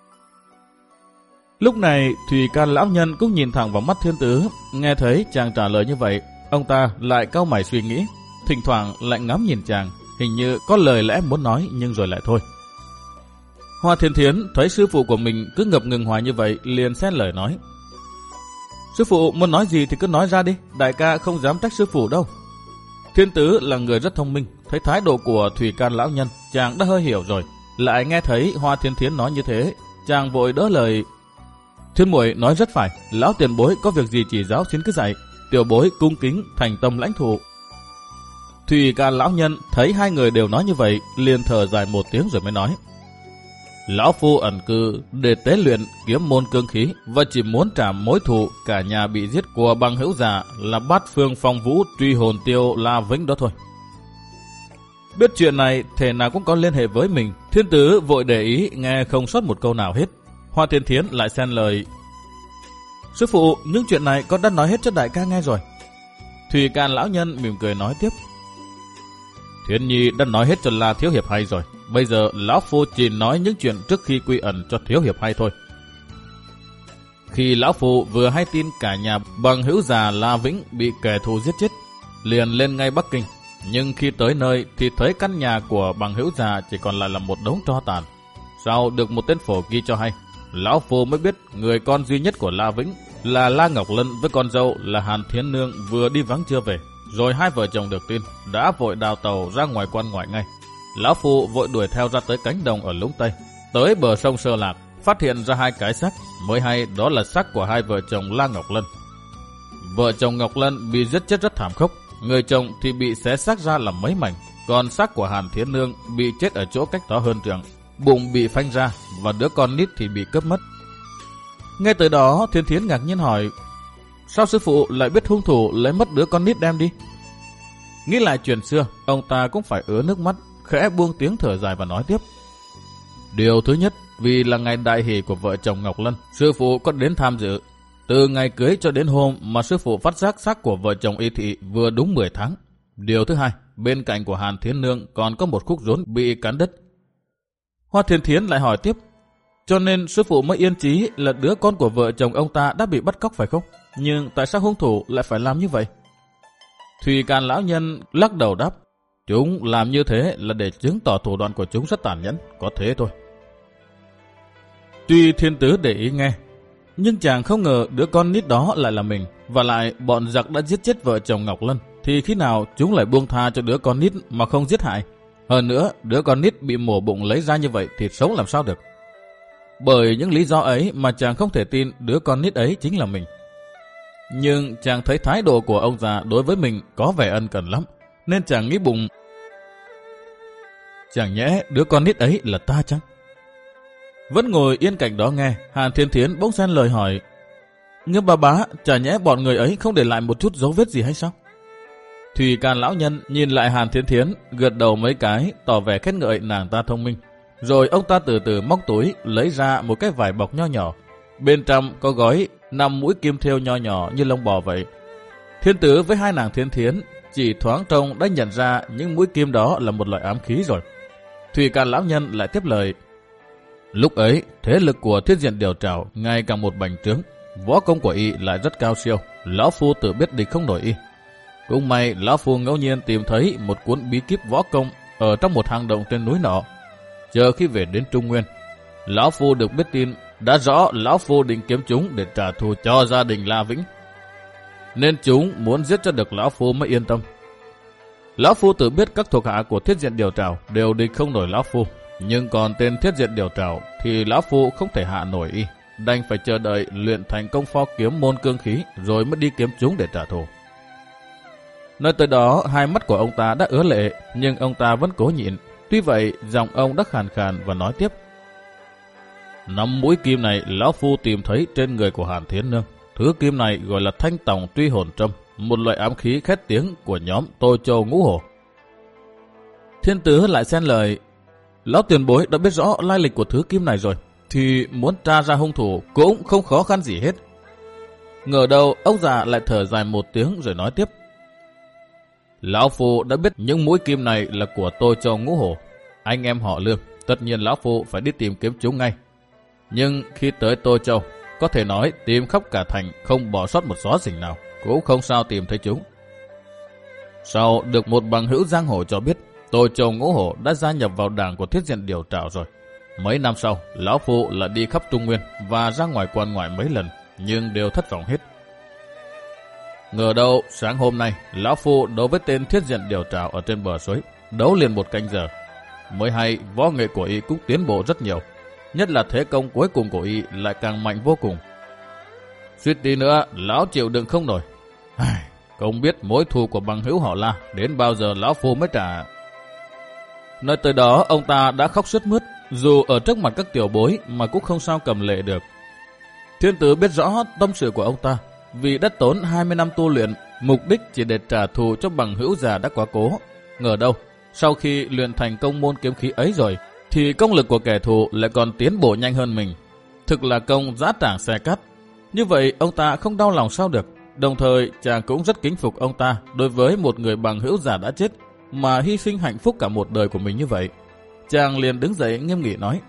Lúc này Thùy Can lão nhân cũng nhìn thẳng vào mắt Thiên Tử, nghe thấy chàng trả lời như vậy, ông ta lại cau mày suy nghĩ, thỉnh thoảng lại ngắm nhìn chàng, hình như có lời lẽ muốn nói nhưng rồi lại thôi. Hoa Thiên Thiến thấy sư phụ của mình cứ ngập ngừng hoài như vậy, liền xen lời nói: sư phụ muốn nói gì thì cứ nói ra đi, đại ca không dám trách sư phụ đâu. Thiên Tứ là người rất thông minh, thấy thái độ của Thùy Can lão nhân, chàng đã hơi hiểu rồi, lại nghe thấy Hoa Thiên Thiến nói như thế, chàng vội đỡ lời: Thiên muội nói rất phải, lão tiền bối có việc gì chỉ giáo xin cứ dạy, tiểu bối cung kính thành tâm lãnh thụ. Thùy Can lão nhân thấy hai người đều nói như vậy, liền thở dài một tiếng rồi mới nói: lão phu ẩn cư để tế luyện kiếm môn cương khí và chỉ muốn trả mối thù cả nhà bị giết của bằng hữu già là Bát Phương Phong Vũ truy hồn tiêu La Vĩnh đó thôi. Biết chuyện này thể nào cũng có liên hệ với mình, Thiên Tứ vội để ý nghe không sót một câu nào hết. Hoa Thiên Thiến lại xen lời: sư phụ, những chuyện này con đã nói hết cho đại ca nghe rồi. Thùy Can lão nhân mỉm cười nói tiếp: Thiến Nhi đã nói hết cho La thiếu hiệp hay rồi, bây giờ lão phu chỉ nói những chuyện trước khi quy ẩn cho thiếu hiệp hay thôi. Khi lão phu vừa hay tin cả nhà bằng hữu già La Vĩnh bị kẻ thù giết chết, liền lên ngay Bắc Kinh, nhưng khi tới nơi thì thấy căn nhà của bằng hữu già chỉ còn lại là một đống tro tàn. Sau được một tên phổ ghi cho hay, lão phu mới biết người con duy nhất của La Vĩnh là La Ngọc Lân với con dâu là Hàn Thiến Nương vừa đi vắng chưa về. Rồi hai vợ chồng được tin, đã vội đào tàu ra ngoài quan ngoại ngay. Lão phu vội đuổi theo ra tới cánh đồng ở Lũng Tây, tới bờ sông Sơ Lạc, phát hiện ra hai cái xác, mới hay đó là xác của hai vợ chồng La Ngọc Lân. Vợ chồng Ngọc Lân bị giết chết rất thảm khốc, người chồng thì bị xé xác ra làm mấy mảnh, còn xác của Hàn Thiến Nương bị chết ở chỗ cách đó hơn trượng, bụng bị phanh ra và đứa con nít thì bị cướp mất. Nghe tới đó, Thiên Thiến ngạc nhiên hỏi: sao sư phụ lại biết hung thủ lấy mất đứa con nít đem đi? Nghĩ lại chuyện xưa, ông ta cũng phải ứa nước mắt, khẽ buông tiếng thở dài và nói tiếp: điều thứ nhất, vì là ngày đại hỷ của vợ chồng Ngọc Lân, sư phụ có đến tham dự. Từ ngày cưới cho đến hôm mà sư phụ phát giác xác của vợ chồng Y Thị vừa đúng mười tháng. Điều thứ hai, bên cạnh của Hàn Thiến Nương còn có một khúc rốn bị cắn đứt. Hoa Thiên Thiến lại hỏi tiếp: cho nên sư phụ mới yên chí là đứa con của vợ chồng ông ta đã bị bắt cóc phải không? Nhưng tại sao hung thủ lại phải làm như vậy? Thùy Can lão nhân lắc đầu đáp: chúng làm như thế là để chứng tỏ thủ đoạn của chúng rất tàn nhẫn, có thế thôi. Tuy Thiên Tứ để ý nghe, nhưng chàng không ngờ đứa con nít đó lại là mình, và lại bọn giặc đã giết chết vợ chồng Ngọc Lân, thì khi nào chúng lại buông tha cho đứa con nít mà không giết hại? Hơn nữa, đứa con nít bị mổ bụng lấy ra như vậy thì sống làm sao được? Bởi những lý do ấy mà chàng không thể tin đứa con nít ấy chính là mình. Nhưng chàng thấy thái độ của ông già đối với mình có vẻ ân cần lắm, nên chàng nghĩ bụng: chẳng nhẽ đứa con nít ấy là ta chăng? Vẫn ngồi yên cạnh đó nghe, Hàn Thiên Thiến bỗng xen lời hỏi: nhưng bà bá, chả nhẽ bọn người ấy không để lại một chút dấu vết gì hay sao? Thùy Can lão nhân nhìn lại Hàn Thiên Thiến, gật đầu mấy cái, tỏ vẻ khen ngợi nàng ta thông minh. Rồi ông ta từ từ móc túi lấy ra một cái vải bọc nho nhỏ, bên trong có gói năm mũi kim thêu nho nhỏ như lông bò vậy. Thiên Tử với hai nàng Thiên Thiến chỉ thoáng trông đã nhận ra những mũi kim đó là một loại ám khí rồi. Thùy Can lão nhân lại tiếp lời: lúc ấy thế lực của Thiết Diện Điều Trảo ngày càng một bành trướng, võ công của y lại rất cao siêu, lão phu tự biết địch không nổi y. Cũng may lão phu ngẫu nhiên tìm thấy một cuốn bí kíp võ công ở trong một hang động trên núi nọ. Chờ khi về đến Trung Nguyên, lão phu được biết tin, đã rõ lão phu định kiếm chúng để trả thù cho gia đình La Vĩnh. nên chúng muốn giết cho được lão phu mới yên tâm. Lão phu tự biết các thuộc hạ của Thiết Diện Điều Trảo đều địch không nổi lão phu, nhưng còn tên Thiết Diện Điều Trảo thì lão phu không thể hạ nổi y, đành phải chờ đợi luyện thành công pho kiếm môn cương khí rồi mới đi kiếm chúng để trả thù. Nơi tới đó, hai mắt của ông ta đã ứa lệ, nhưng ông ta vẫn cố nhịn. Tuy vậy, giọng ông đã khàn khàn và nói tiếp. Năm mũi kim này lão phu tìm thấy trên người của Hàn Thiến Nương. Thứ kim này gọi là Thanh Tòng Truy Hồn Trâm, một loại ám khí khét tiếng của nhóm Tô Châu Ngũ Hổ. Thiên Tứ lại xen lời. Lão tiền bối đã biết rõ lai lịch của thứ kim này rồi, thì muốn tra ra hung thủ cũng không khó khăn gì hết. Ngờ đâu ông già lại thở dài một tiếng rồi nói tiếp. Lão phu đã biết những mũi kim này là của Tô Châu Ngũ Hổ, anh em họ Lương, tất nhiên lão phu phải đi tìm kiếm chúng ngay. Nhưng khi tới Tô Châu, có thể nói tìm khắp cả thành không bỏ sót một xó xỉnh nào, cũng không sao tìm thấy chúng. Sau được một bằng hữu giang hồ cho biết, Tô Châu Ngũ Hổ đã gia nhập vào đảng của Thiết Diện Điều Trảo rồi. Mấy năm sau, lão phu là đi khắp Trung Nguyên và ra ngoài quan ngoại mấy lần, nhưng đều thất vọng hết. Ngờ đâu sáng hôm nay, lão phu đấu với tên Thiết Diện Điều Trảo ở trên bờ suối, đấu liền một canh giờ. Mới hay võ nghệ của y cũng tiến bộ rất nhiều, nhất là thế công cuối cùng của y lại càng mạnh vô cùng. Suýt tí nữa, lão chịu đựng không nổi. Không biết mối thù của bằng hữu họ La đến bao giờ lão phu mới trả. Nơi tới đó, ông ta đã khóc sướt mướt, dù ở trước mặt các tiểu bối mà cũng không sao cầm lệ được. Thiên Tử biết rõ tâm sự của ông ta, vì đã tốn hai mươi năm tu luyện, mục đích chỉ để trả thù cho bằng hữu già đã quá cố. Ngờ đâu, sau khi luyện thành công môn kiếm khí ấy rồi, thì công lực của kẻ thù lại còn tiến bộ nhanh hơn mình. Thực là công giã trảng xe cát. Như vậy ông ta không đau lòng sao được. Đồng thời chàng cũng rất kính phục ông ta đối với một người bằng hữu già đã chết mà hy sinh hạnh phúc cả một đời của mình như vậy. Chàng liền đứng dậy nghiêm nghị nói.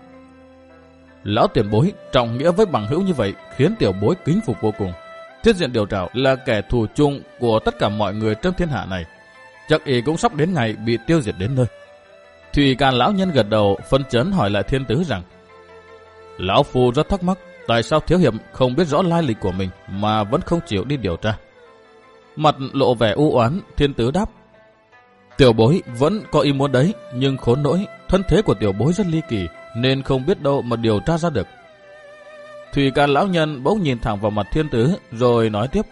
Lão tiền bối trọng nghĩa với bằng hữu như vậy khiến tiểu bối kính phục vô cùng. Thiết Diện Điều Trảo là kẻ thù chung của tất cả mọi người trong thiên hạ này. Chắc y cũng sắp đến ngày bị tiêu diệt đến nơi. Thùy Can lão nhân gật đầu phân chấn hỏi lại Thiên Tứ rằng: Lão phu rất thắc mắc tại sao thiếu hiệp không biết rõ lai lịch của mình mà vẫn không chịu đi điều tra. Mặt lộ vẻ u oán, Thiên Tứ đáp: Tiểu bối vẫn có ý muốn đấy, nhưng khốn nỗi thân thế của tiểu bối rất ly kỳ nên không biết đâu mà điều tra ra được. Thùy Can lão nhân bỗng nhìn thẳng vào mặt Thiên Tứ rồi nói tiếp: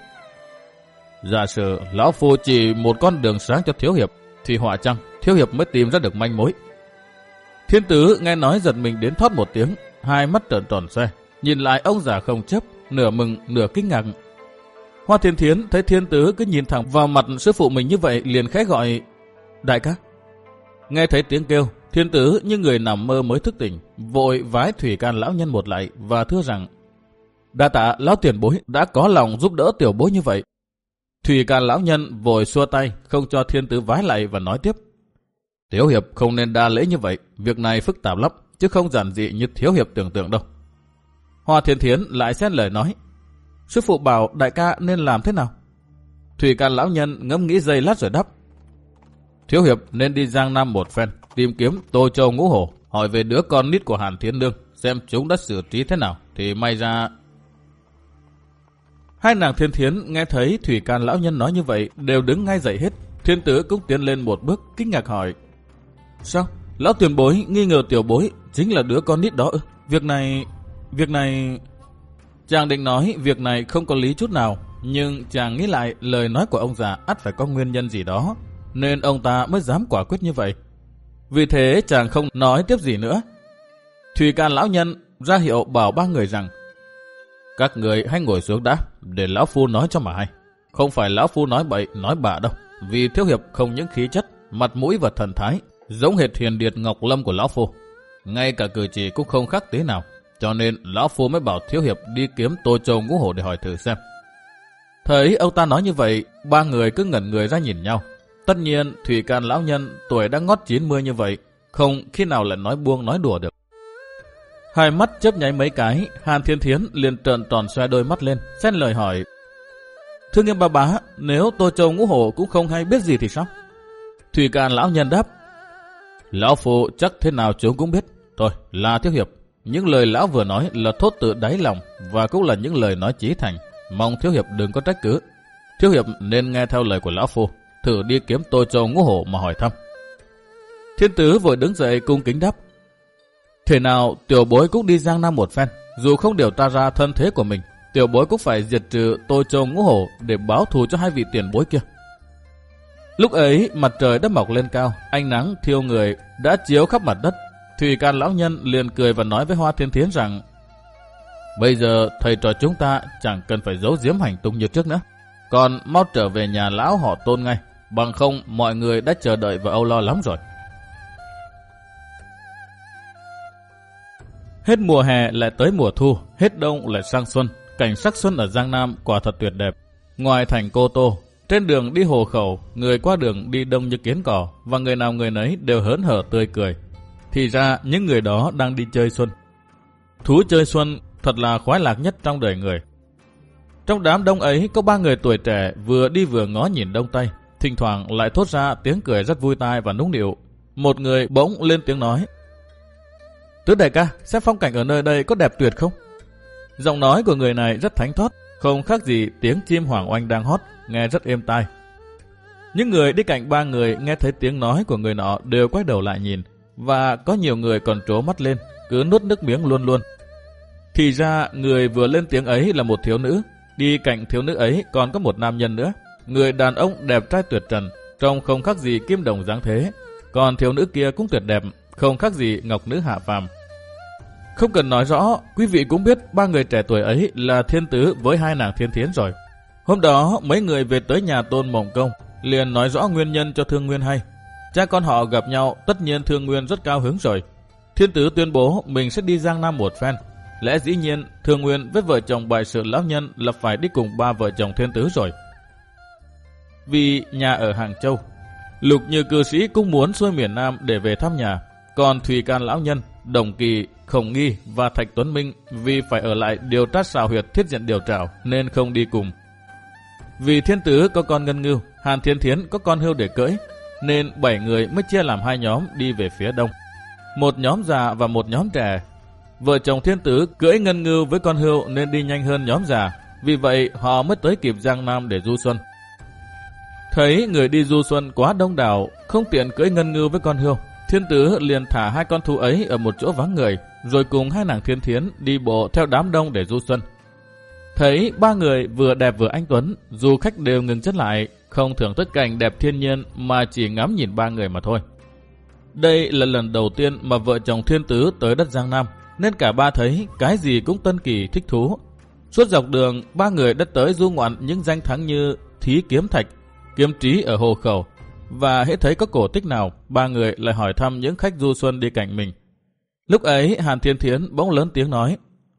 Giả sử lão phu chỉ một con đường sáng cho thiếu hiệp thì họa chăng thiếu hiệp mới tìm ra được manh mối. Thiên Tứ nghe nói giật mình đến thoát một tiếng, hai mắt trợn tròn xe, nhìn lại ông già không chấp, nửa mừng nửa kinh ngạc. Hoa Thiên Thiến thấy Thiên Tứ cứ nhìn thẳng vào mặt sư phụ mình như vậy liền khẽ gọi: Đại ca. Nghe thấy tiếng kêu, Thiên Tứ như người nằm mơ mới thức tỉnh, vội vái Thủy Can lão nhân một lạy và thưa rằng: Đa tạ lão tiền bối đã có lòng giúp đỡ tiểu bối như vậy. Thủy Can lão nhân vội xua tay không cho Thiên Tứ vái lại và nói tiếp: Thiếu hiệp không nên đa lễ như vậy, việc này phức tạp lắm chứ không giản dị như thiếu hiệp tưởng tượng đâu. Hoa Thiên Thiến lại xen lời nói: Sư phụ bảo đại ca nên làm thế nào? Thủy Can lão nhân ngẫm nghĩ giây lát rồi đáp: Thiếu hiệp nên đi Giang Nam một phen, tìm kiếm Tô Châu Ngũ Hổ, hỏi về đứa con nít của Hàn Thiến Nương, xem chúng đã xử trí thế nào, thì may ra. Hai nàng Thiên Thiến nghe thấy Thủy Can lão nhân nói như vậy đều đứng ngay dậy hết. Thiên Tứ cũng tiến lên một bước kinh ngạc hỏi: Sao? Lão tiền bối nghi ngờ tiểu bối chính là đứa con nít đó ư? Việc này... Việc này... Chàng định nói việc này không có lý chút nào, nhưng chàng nghĩ lại lời nói của ông già ắt phải có nguyên nhân gì đó, nên ông ta mới dám quả quyết như vậy. Vì thế chàng không nói tiếp gì nữa. Thùy Can lão nhân ra hiệu bảo ba người rằng: Các người hãy ngồi xuống đã, để lão phu nói cho mà hay. Không phải lão phu nói bậy nói bạ đâu, vì thiếu hiệp không những khí chất, mặt mũi và thần thái giống hệt Hiền Điệt Ngọc Lâm của lão phu, ngay cả cử chỉ cũng không khác tí nào, cho nên lão phu mới bảo thiếu hiệp đi kiếm Tô Châu Ngũ Hổ để hỏi thử xem. Thấy ông ta nói như vậy, ba người cứ ngẩn người ra nhìn nhau. Tất nhiên Thủy Can lão nhân tuổi đã ngót chín mươi như vậy, không khi nào lại nói buông nói đùa được. Hai mắt chớp nháy mấy cái, Hàn Thiên Thiến liền trợn tròn xoe đôi mắt lên, xen lời hỏi: Thưa nghiêm ba bá, nếu Tô Châu Ngũ Hổ cũng không hay biết gì thì sao? Thủy Can lão nhân đáp: Lão phu chắc thế nào chúng cũng biết. Thôi là thiếu hiệp, những lời lão vừa nói là thốt từ đáy lòng và cũng là những lời nói chí thành, mong thiếu hiệp đừng có trách cứ. Thiếu hiệp nên nghe theo lời của lão phu, thử đi kiếm Tô Châu Ngũ Hổ mà hỏi thăm. Thiên Tứ vội đứng dậy cung kính đáp. Thế nào tiểu bối cũng đi Giang Nam một phen, dù không điều tra ra thân thế của mình, tiểu bối cũng phải diệt trừ Tô Châu Ngũ Hổ để báo thù cho hai vị tiền bối kia. Lúc ấy mặt trời đã mọc lên cao, ánh nắng thiêu người đã chiếu khắp mặt đất. Thủy Can lão nhân liền cười và nói với Hoa Thiên Thiến rằng: bây giờ thầy trò chúng ta chẳng cần phải giấu giếm hành tung như trước nữa, còn mau trở về nhà lão họ Tôn ngay, bằng không mọi người đã chờ đợi và âu lo lắm rồi. Hết mùa hè lại tới mùa thu, hết đông lại sang xuân. Cảnh sắc xuân ở Giang Nam quả thật tuyệt đẹp. Ngoài thành Cô Tô, trên đường đi Hồ Khẩu, người qua đường đi đông như kiến cỏ, và người nào người nấy đều hớn hở tươi cười. Thì ra những người đó đang đi chơi xuân. Thú chơi xuân thật là khoái lạc nhất trong đời người. Trong đám đông ấy có ba người tuổi trẻ vừa đi vừa ngó nhìn đông tây, thỉnh thoảng lại thốt ra tiếng cười rất vui tai và nũng nịu. Một người bỗng lên tiếng nói: Tứ đại ca, xem phong cảnh ở nơi đây có đẹp tuyệt không? Giọng nói của người này rất thánh thót, không khác gì tiếng chim hoàng oanh đang hót, nghe rất êm tai. Những người đi cạnh ba người nghe thấy tiếng nói của người nọ đều quay đầu lại nhìn, và có nhiều người còn trố mắt lên, cứ nuốt nước miếng luôn luôn. Thì ra người vừa lên tiếng ấy là một thiếu nữ, đi cạnh thiếu nữ ấy còn có một nam nhân nữa. Người đàn ông đẹp trai tuyệt trần, trông không khác gì kim đồng dáng thế, còn thiếu nữ kia cũng tuyệt đẹp, không khác gì ngọc nữ hạ phàm. Không cần nói rõ, quý vị cũng biết ba người trẻ tuổi ấy là Thiên Tứ với hai nàng Thiên Thiến rồi. Hôm đó mấy người về tới nhà Tôn Mộng Công, liền nói rõ nguyên nhân cho Thương Nguyên hay. Cha con họ gặp nhau, tất nhiên Thương Nguyên rất cao hứng rồi. Thiên Tứ tuyên bố mình sẽ đi Giang Nam một phen. Lẽ dĩ nhiên Thương Nguyên với vợ chồng Bại Sự lão nhân là phải đi cùng ba vợ chồng Thiên Tứ rồi. Vì nhà ở Hàng Châu, Lục Như cư sĩ cũng muốn xuôi miền Nam để về thăm nhà. Còn Thủy Can lão nhân, Đồng Kỳ, Khổng Nghi và Thạch Tuấn Minh vì phải ở lại điều tra xào huyệt thiết diện điều trảo nên không đi cùng. Vì Thiên Tứ có con Ngân Ngưu, Hàn Thiên Thiến có con hươu để cưỡi, nên bảy người mới chia làm hai nhóm đi về phía đông. Một nhóm già và một nhóm trẻ. Vợ chồng Thiên Tứ cưỡi Ngân Ngưu với con hươu nên đi nhanh hơn nhóm già, vì vậy họ mới tới kịp Giang Nam để du xuân. Thấy người đi du xuân quá đông đảo, không tiện cưỡi Ngân Ngưu với con hươu, Thiên Tứ liền thả hai con thú ấy ở một chỗ vắng người, rồi cùng hai nàng Thiên Thiến đi bộ theo đám đông để du xuân. Thấy ba người vừa đẹp vừa anh tuấn, du khách đều ngừng chân lại, không thưởng thức cảnh đẹp thiên nhiên mà chỉ ngắm nhìn ba người mà thôi. Đây là lần đầu tiên mà vợ chồng Thiên Tứ tới đất Giang Nam, nên cả ba thấy cái gì cũng tân kỳ thích thú. Suốt dọc đường, ba người đã tới du ngoạn những danh thắng như Thí Kiếm Thạch, Kiếm Trí ở Hồ Khẩu, và hễ thấy có cổ tích nào, ba người lại hỏi thăm những khách du xuân đi cạnh mình. Lúc ấy Hàn Thiên Thiến bỗng lớn tiếng nói: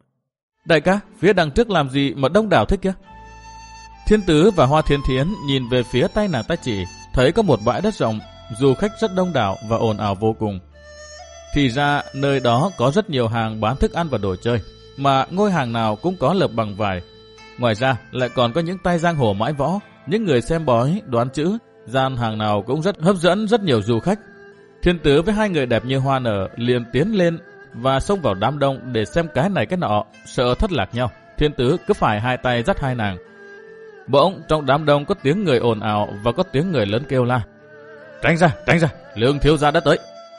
Đại ca, phía đằng trước làm gì mà đông đảo thế kia? Thiên Tứ và Hoa Thiên Thiến nhìn về phía tay nàng ta chỉ, thấy có một bãi đất rộng, du khách rất đông đảo và ồn ào vô cùng. Thì ra nơi đó có rất nhiều hàng bán thức ăn và đồ chơi, mà ngôi hàng nào cũng có lợp bằng vải. Ngoài ra lại còn có những tay giang hồ mãi võ, những người xem bói, đoán chữ, gian hàng nào cũng rất hấp dẫn rất nhiều du khách. Thiên Tứ với hai người đẹp như hoa nở liền tiến lên và xông vào đám đông để xem cái này cái nọ, sợ thất lạc nhau. Thiên Tứ cứ phải hai tay dắt hai nàng. Bỗng trong đám đông có tiếng người ồn ào và có tiếng người lớn kêu la: Tránh ra, tránh ra, Lương thiếu gia đã tới.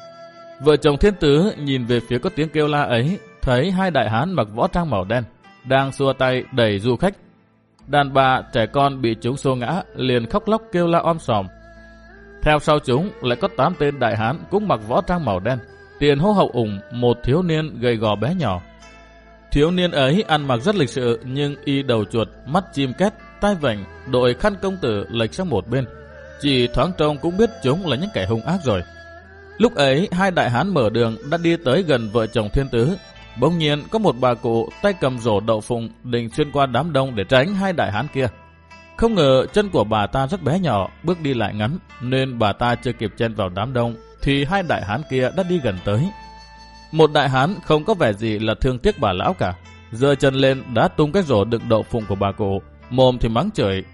Vợ chồng Thiên Tứ nhìn về phía có tiếng kêu la ấy, thấy hai đại hán mặc võ trang màu đen đang xua tay đẩy du khách. Đàn bà trẻ con bị chúng xô ngã liền khóc lóc kêu la om sòm. Theo sau chúng lại có tám tên đại hán cũng mặc võ trang màu đen, tiền hô hậu ủng một thiếu niên gầy gò bé nhỏ. Thiếu niên ấy ăn mặc rất lịch sự, nhưng y đầu chuột, mắt chim két, tai vảnh, đội khăn công tử lệch sang một bên, chỉ thoáng trông cũng biết chúng là những kẻ hung ác rồi. Lúc ấy hai đại hán mở đường đã đi tới gần vợ chồng Thiên Tứ. Bỗng nhiên có một bà cụ tay cầm rổ đậu phụng định xuyên qua đám đông để tránh hai đại hán kia. Không ngờ chân của bà ta rất bé nhỏ, bước đi lại ngắn, nên bà ta chưa kịp chen vào đám đông thì hai đại hán kia đã đi gần tới. Một đại hán không có vẻ gì là thương tiếc bà lão cả, giơ chân lên đá tung cái rổ đựng đậu phụng của bà cụ, mồm thì mắng chửi: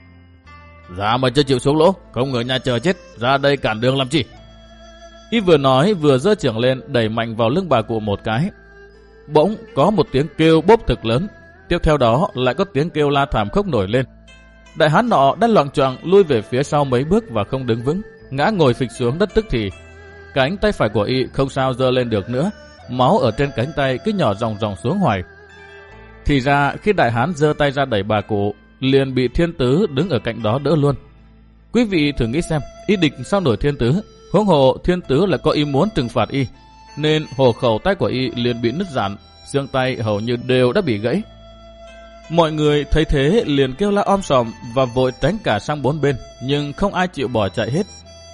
Ra mà chưa chịu xuống lỗ, không ngờ nhà chờ chết, ra đây cản đường làm chi? Y vừa nói vừa giơ chưởng lên đẩy mạnh vào lưng bà cụ một cái. Bỗng có một tiếng kêu bốp thực lớn, tiếp theo đó lại có tiếng kêu la thảm khốc nổi lên. Đại hán nọ đã loạng choạng lui về phía sau mấy bước và không đứng vững, ngã ngồi phịch xuống đất tức thì. Cánh tay phải của y không sao giơ lên được nữa, máu ở trên cánh tay cứ nhỏ ròng ròng xuống hoài. Thì ra khi đại hán giơ tay ra đẩy bà cụ, liền bị thiên tứ đứng ở cạnh đó đỡ luôn. Quý vị thử nghĩ xem, y địch sao nổi thiên tứ, huống hồ thiên tứ lại có ý muốn trừng phạt y, nên hộ khẩu tay của y liền bị nứt rạn, xương tay hầu như đều đã bị gãy. Mọi người thấy thế liền kêu la om sòm và vội tránh cả sang bốn bên, nhưng không ai chịu bỏ chạy hết.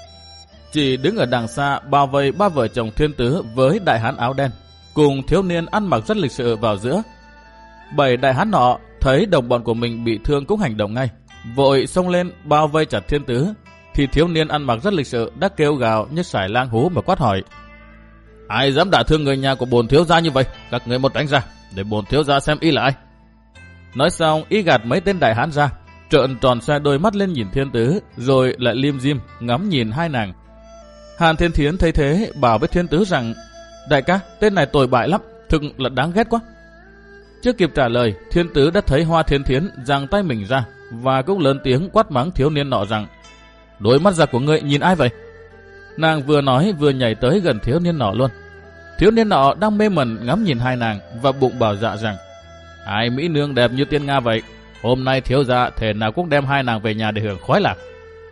Chỉ đứng ở đằng xa bao vây ba vợ chồng thiên tứ với đại hán áo đen, cùng thiếu niên ăn mặc rất lịch sự vào giữa. Bảy đại hán nọ thấy đồng bọn của mình bị thương cũng hành động ngay, vội xông lên bao vây chặt thiên tứ. Thì thiếu niên ăn mặc rất lịch sự đã kêu gào như sải lang hú mà quát hỏi: Ai dám đả thương người nhà của bổn thiếu gia như vậy? Các người một đánh ra, để bổn thiếu gia xem y là ai. Nói xong, y gạt mấy tên đại hán ra, trợn tròn xoe đôi mắt lên nhìn thiên tứ, rồi lại lim dim ngắm nhìn hai nàng. Hàn Thiên Thiến thấy thế bảo với thiên tứ rằng: Đại ca, tên này tồi bại lắm, thực là đáng ghét quá. Chưa kịp trả lời, thiên tứ đã thấy Hoa Thiên Thiến giang tay mình ra và cũng lớn tiếng quát mắng thiếu niên nọ rằng: Đôi mắt giặc của ngươi nhìn ai vậy? Nàng vừa nói vừa nhảy tới gần thiếu niên nọ luôn. Thiếu niên nọ đang mê mẩn ngắm nhìn hai nàng và bụng bảo dạ rằng: Ai mỹ nương đẹp như tiên Nga vậy? Hôm nay thiếu gia thể nào cũng đem hai nàng về nhà để hưởng khoái lạc.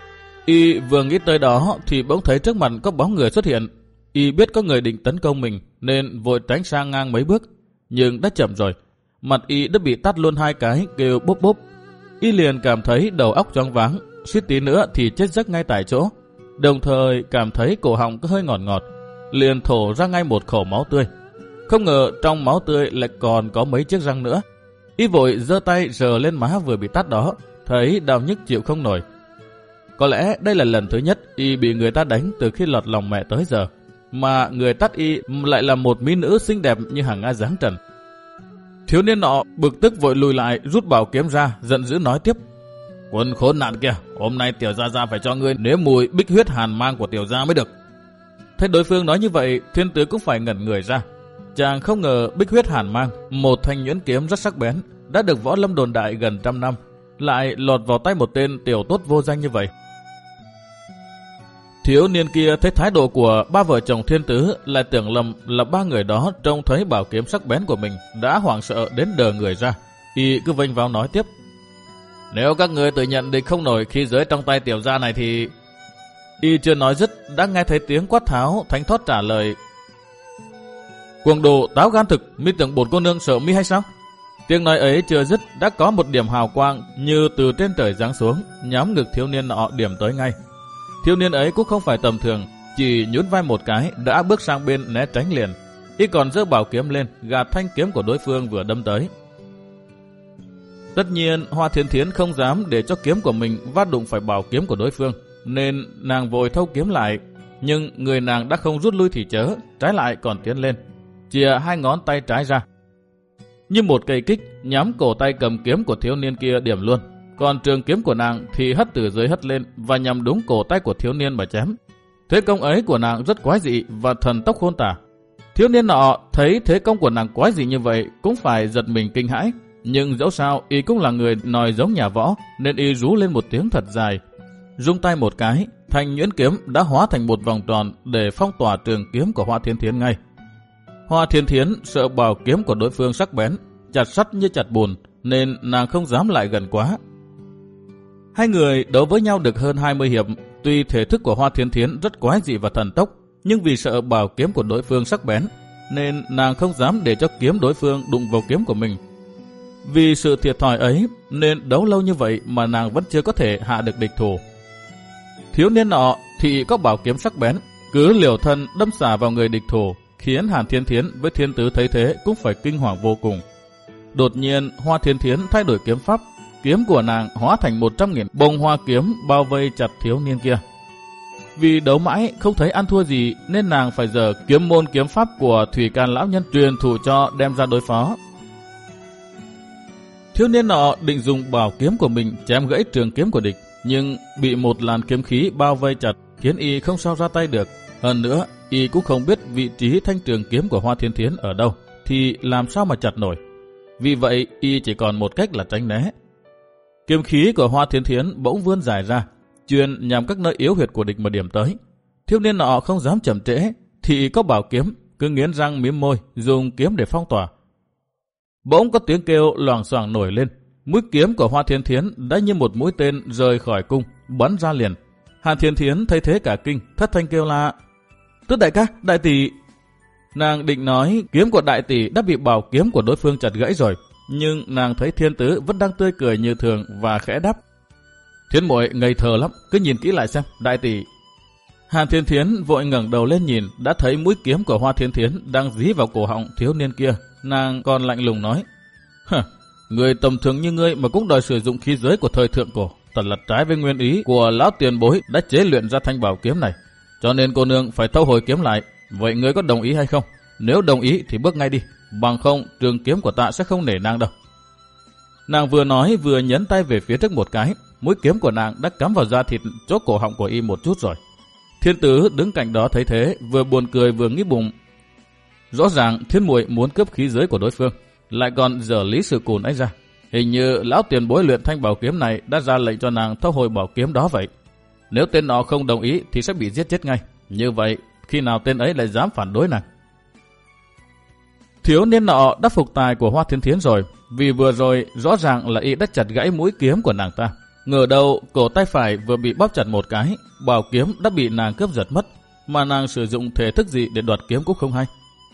Y vừa nghĩ tới đó thì bỗng thấy trước mặt có bóng người xuất hiện. Y biết có người định tấn công mình nên vội tránh sang ngang mấy bước, nhưng đã chậm rồi. Mặt y đã bị tát luôn hai cái kêu bốp bốp. Y liền cảm thấy đầu óc choáng váng, suýt tí nữa thì chết giấc ngay tại chỗ. Đồng thời cảm thấy cổ họng có hơi ngọt ngọt, liền thổ ra ngay một khẩu máu tươi. Không ngờ trong máu tươi lại còn có mấy chiếc răng nữa. Y vội giơ tay rờ lên má vừa bị tát đó, thấy đau nhức chịu không nổi. Có lẽ đây là lần thứ nhất y bị người ta đánh từ khi lọt lòng mẹ tới giờ, mà người tát y lại là một mỹ nữ xinh đẹp như hàng Nga dáng trần. Thiếu niên nọ bực tức vội lùi lại, rút bảo kiếm ra, giận dữ nói tiếp: Quân khốn nạn kia, hôm nay tiểu gia gia phải cho ngươi nếm mùi bích huyết hàn mang của tiểu gia mới được. Thấy đối phương nói như vậy, thiên tứ cũng phải ngẩn người ra. Chàng không ngờ bích huyết hàn mang, một thanh nhuyễn kiếm rất sắc bén, đã được võ lâm đồn đại gần trăm năm, lại lọt vào tay một tên tiểu tốt vô danh như vậy. Thiếu niên kia thấy thái độ của ba vợ chồng thiên tứ, lại tưởng lầm là ba người đó trông thấy bảo kiếm sắc bén của mình đã hoảng sợ đến đờ người ra. Y cứ vênh vào nói tiếp: Nếu các người tự nhận địch không nổi khi giới trong tay tiểu gia này thì... Y chưa nói dứt đã nghe thấy tiếng quát tháo thánh thót trả lời: Cuồng đồ táo gan thực, mi tưởng bổn cô nương sợ mi hay sao? Tiếng nói ấy chưa dứt đã có một điểm hào quang như từ trên trời giáng xuống, nhắm ngực thiếu niên nọ điểm tới ngay. Thiếu niên ấy cũng không phải tầm thường, chỉ nhún vai một cái đã bước sang bên né tránh liền. Y còn giơ bảo kiếm lên gạt thanh kiếm của đối phương vừa đâm tới. Tất nhiên Hoa Thiên Thiến không dám để cho kiếm của mình vát đụng phải bảo kiếm của đối phương, nên nàng vội thâu kiếm lại. Nhưng người nàng đã không rút lui thì chớ, trái lại còn tiến lên, chìa hai ngón tay trái ra, như một cây kích nhắm cổ tay cầm kiếm của thiếu niên kia điểm luôn. Còn trường kiếm của nàng thì hất từ dưới hất lên và nhằm đúng cổ tay của thiếu niên mà chém. Thế công ấy của nàng rất quái dị và thần tốc khôn tả. Thiếu niên nọ thấy thế công của nàng quái dị như vậy cũng phải giật mình kinh hãi. Nhưng dẫu sao y cũng là người nói giống nhà võ, nên y rú lên một tiếng thật dài, rung tay một cái, thanh nhuyễn kiếm đã hóa thành một vòng tròn để phong tỏa trường kiếm của Hoa Thiên Thiến ngay. Hoa Thiên Thiến sợ bảo kiếm của đối phương sắc bén, chặt sắt như chặt bùn, nên nàng không dám lại gần quá. Hai người đấu với nhau được hơn hai mươi hiệp. Tuy thể thức của Hoa Thiên Thiến rất quái dị và thần tốc, nhưng vì sợ bảo kiếm của đối phương sắc bén, nên nàng không dám để cho kiếm đối phương đụng vào kiếm của mình. Vì sự thiệt thòi ấy nên đấu lâu như vậy mà nàng vẫn chưa có thể hạ được địch thủ. Thiếu niên nọ thì có bảo kiếm sắc bén, cứ liều thân đâm xả vào người địch thủ, khiến Hàn Thiên Thiến với thiên tứ thấy thế cũng phải kinh hoàng vô cùng. Đột nhiên Hoa Thiên Thiến thay đổi kiếm pháp, kiếm của nàng hóa thành một trăm nghìn bông hoa kiếm bao vây chặt thiếu niên kia. Vì đấu mãi không thấy ăn thua gì nên nàng phải giở kiếm môn kiếm pháp của Thủy Càn lão nhân truyền thụ cho đem ra đối phó. Thiếu niên nọ định dùng bảo kiếm của mình chém gãy trường kiếm của địch, nhưng bị một làn kiếm khí bao vây chặt khiến y không sao ra tay được. Hơn nữa y cũng không biết vị trí thanh trường kiếm của Hoa Thiên Thiến ở đâu, thì làm sao mà chặt nổi. Vì vậy y chỉ còn một cách là tránh né. Kiếm khí của Hoa Thiên Thiến bỗng vươn dài ra, chuyên nhằm các nơi yếu huyệt của địch mà điểm tới. Thiếu niên nọ không dám chậm trễ, thì có bảo kiếm, cứ nghiến răng mím môi, dùng kiếm để phong tỏa. Bỗng có tiếng kêu loảng xoảng nổi lên, mũi kiếm của Hoa Thiên Thiến đã như một mũi tên rời khỏi cung, bắn ra liền. Hàn Thiên Thiến thấy thế cả kinh, thất thanh kêu la: "Tứ đại ca, đại tỷ!" Nàng định nói kiếm của đại tỷ đã bị bảo kiếm của đối phương chặt gãy rồi, nhưng nàng thấy Thiên Tứ vẫn đang tươi cười như thường và khẽ đáp: "Thiến muội ngây thơ lắm, cứ nhìn kỹ lại xem, đại tỷ." Hàn Thiên Thiến vội ngẩng đầu lên nhìn, đã thấy mũi kiếm của Hoa Thiên Thiến đang dí vào cổ họng thiếu niên kia. Nàng còn lạnh lùng nói: "Hả, người tầm thường như ngươi mà cũng đòi sử dụng khí giới của thời thượng cổ, thật là trái với nguyên ý của lão tiền bối đã chế luyện ra thanh bảo kiếm này. Cho nên cô nương phải thu hồi kiếm lại. Vậy ngươi có đồng ý hay không? Nếu đồng ý thì bước ngay đi, bằng không trường kiếm của ta sẽ không nể nàng đâu." Nàng vừa nói vừa nhấn tay về phía trước một cái, mũi kiếm của nàng đã cắm vào da thịt chỗ cổ họng của y một chút rồi. Thiên Tứ đứng cạnh đó thấy thế, vừa buồn cười vừa nghĩ bụng: rõ ràng Thiên muội muốn cướp khí giới của đối phương, lại còn dở lý sự cùn ấy ra. Hình như lão tiền bối luyện thanh bảo kiếm này đã ra lệnh cho nàng thu hồi bảo kiếm đó vậy. Nếu tên nó không đồng ý thì sẽ bị giết chết ngay. Như vậy, khi nào tên ấy lại dám phản đối nàng? Thiếu niên nọ đã phục tài của Hoa Thiên Thiến rồi, vì vừa rồi rõ ràng là y đã chặt gãy mũi kiếm của nàng ta. Ngờ đâu cổ tay phải vừa bị bóp chặt một cái, bảo kiếm đã bị nàng cướp giật mất, mà nàng sử dụng thể thức gì để đoạt kiếm cũng không hay.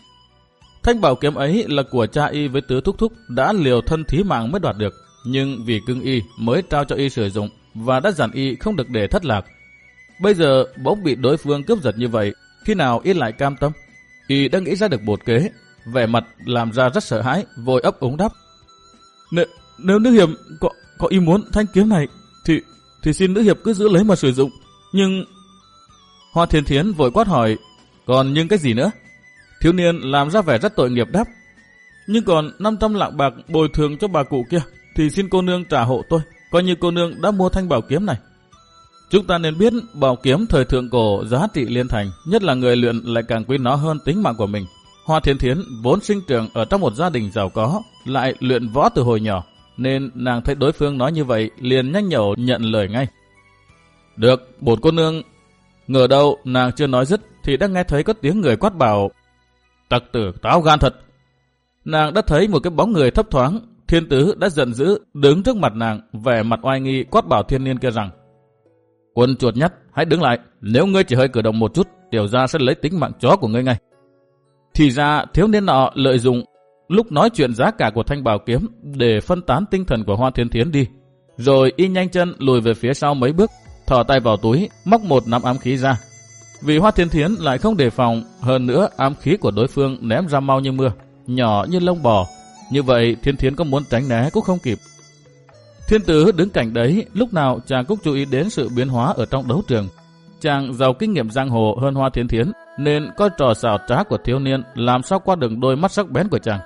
Thanh bảo kiếm ấy là của cha y với Tứ thúc thúc đã liều thân thí mạng mới đoạt được, nhưng vì cưng y mới trao cho y sử dụng và đã dặn y không được để thất lạc. Bây giờ bỗng bị đối phương cướp giật như vậy, khi nào y lại cam tâm? Y đã nghĩ ra được một kế, vẻ mặt làm ra rất sợ hãi, vội ấp úng đáp: Nếu, nếu nữ hiệp có, có ý muốn thanh kiếm này thì thì xin nữ hiệp cứ giữ lấy mà sử dụng. Nhưng... Hoa Thiên Thiến vội quát hỏi: Còn nhưng cái gì nữa? Thiếu niên làm ra vẻ rất tội nghiệp đáp: Nhưng còn năm trăm lạng bạc bồi thường cho bà cụ kia, thì xin cô nương trả hộ tôi, coi như cô nương đã mua thanh bảo kiếm này. Chúng ta nên biết bảo kiếm thời thượng cổ giá trị liên thành, nhất là người luyện lại càng quý nó hơn tính mạng của mình. Hoa Thiên Thiến vốn sinh trưởng ở trong một gia đình giàu có, lại luyện võ từ hồi nhỏ, nên nàng thấy đối phương nói như vậy liền nhanh nhẩu nhận lời ngay. Được, bổn cô nương. Ngờ đâu nàng chưa nói dứt thì đã nghe thấy có tiếng người quát bảo: Tặc tử táo gan thật. Nàng đã thấy một cái bóng người thấp thoáng. Thiên Tứ đã giận dữ đứng trước mặt nàng, vẻ mặt oai nghi quát bảo thiên niên kia rằng: Quân chuột nhắt, hãy đứng lại, nếu ngươi chỉ hơi cử động một chút, tiểu gia sẽ lấy tính mạng chó của ngươi ngay. Thì ra thiếu niên nọ lợi dụng lúc nói chuyện giá cả của thanh bảo kiếm để phân tán tinh thần của Hoa Thiên Thiến đi, rồi y nhanh chân lùi về phía sau mấy bước, thò tay vào túi móc một nắm ám khí ra. Vì Hoa Thiên Thiến lại không đề phòng, hơn nữa ám khí của đối phương ném ra mau như mưa, nhỏ như lông bò, như vậy Thiên Thiến có muốn tránh né cũng không kịp. Thiên Tứ đứng cạnh đấy, lúc nào chàng cũng chú ý đến sự biến hóa ở trong đấu trường. Chàng giàu kinh nghiệm giang hồ hơn Hoa Thiên Thiến, nên coi trò xảo trá của thiếu niên làm sao qua được đôi mắt sắc bén của chàng.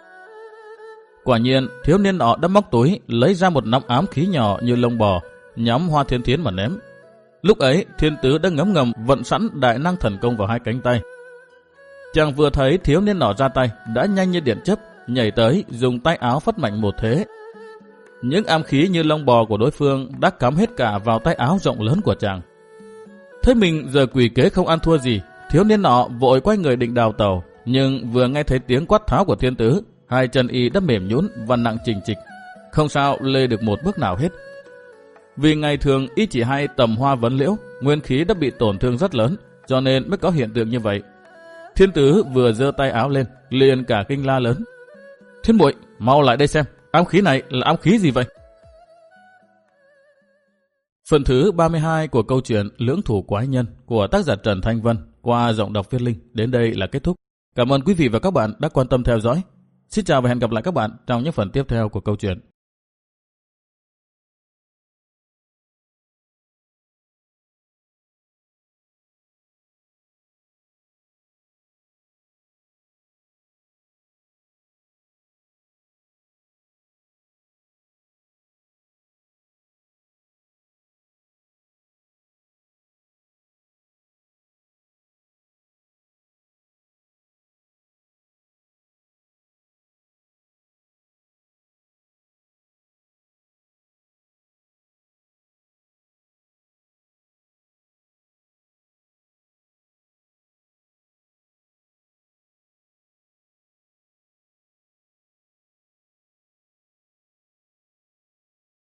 Quả nhiên, thiếu niên nọ đã móc túi lấy ra một nắm ám khí nhỏ như lông bò, nhắm Hoa Thiên Thiến mà ném. Lúc ấy, Thiên Tứ đã ngấm ngầm vận sẵn đại năng thần công vào hai cánh tay. Chàng vừa thấy thiếu niên nọ ra tay, đã nhanh như điện chớp nhảy tới, dùng tay áo phất mạnh một thế. Những ám khí như lông bò của đối phương đã cắm hết cả vào tay áo rộng lớn của chàng. Thấy mình giờ quỷ kế không ăn thua gì, thiếu niên nọ vội quay người định đào tẩu, nhưng vừa nghe thấy tiếng quát tháo của Thiên Tứ, hai chân y đã mềm nhũn và nặng chình chịch, không sao lê được một bước nào hết. Vì ngày thường y chỉ hay tầm hoa vấn liễu, nguyên khí đã bị tổn thương rất lớn, cho nên mới có hiện tượng như vậy. Thiên Tứ vừa giơ tay áo lên, liền cả kinh la lớn: Thiên muội, mau lại đây xem, ám khí này là ám khí gì vậy? Phần thứ ba mươi hai của câu chuyện Lưỡng Thủ Quái Nhân của tác giả Trần Thanh Vân qua giọng đọc Viết Linh đến đây là kết thúc. Cảm ơn quý vị và các bạn đã quan tâm theo dõi. Xin chào và hẹn gặp lại các bạn trong những phần tiếp theo của câu chuyện.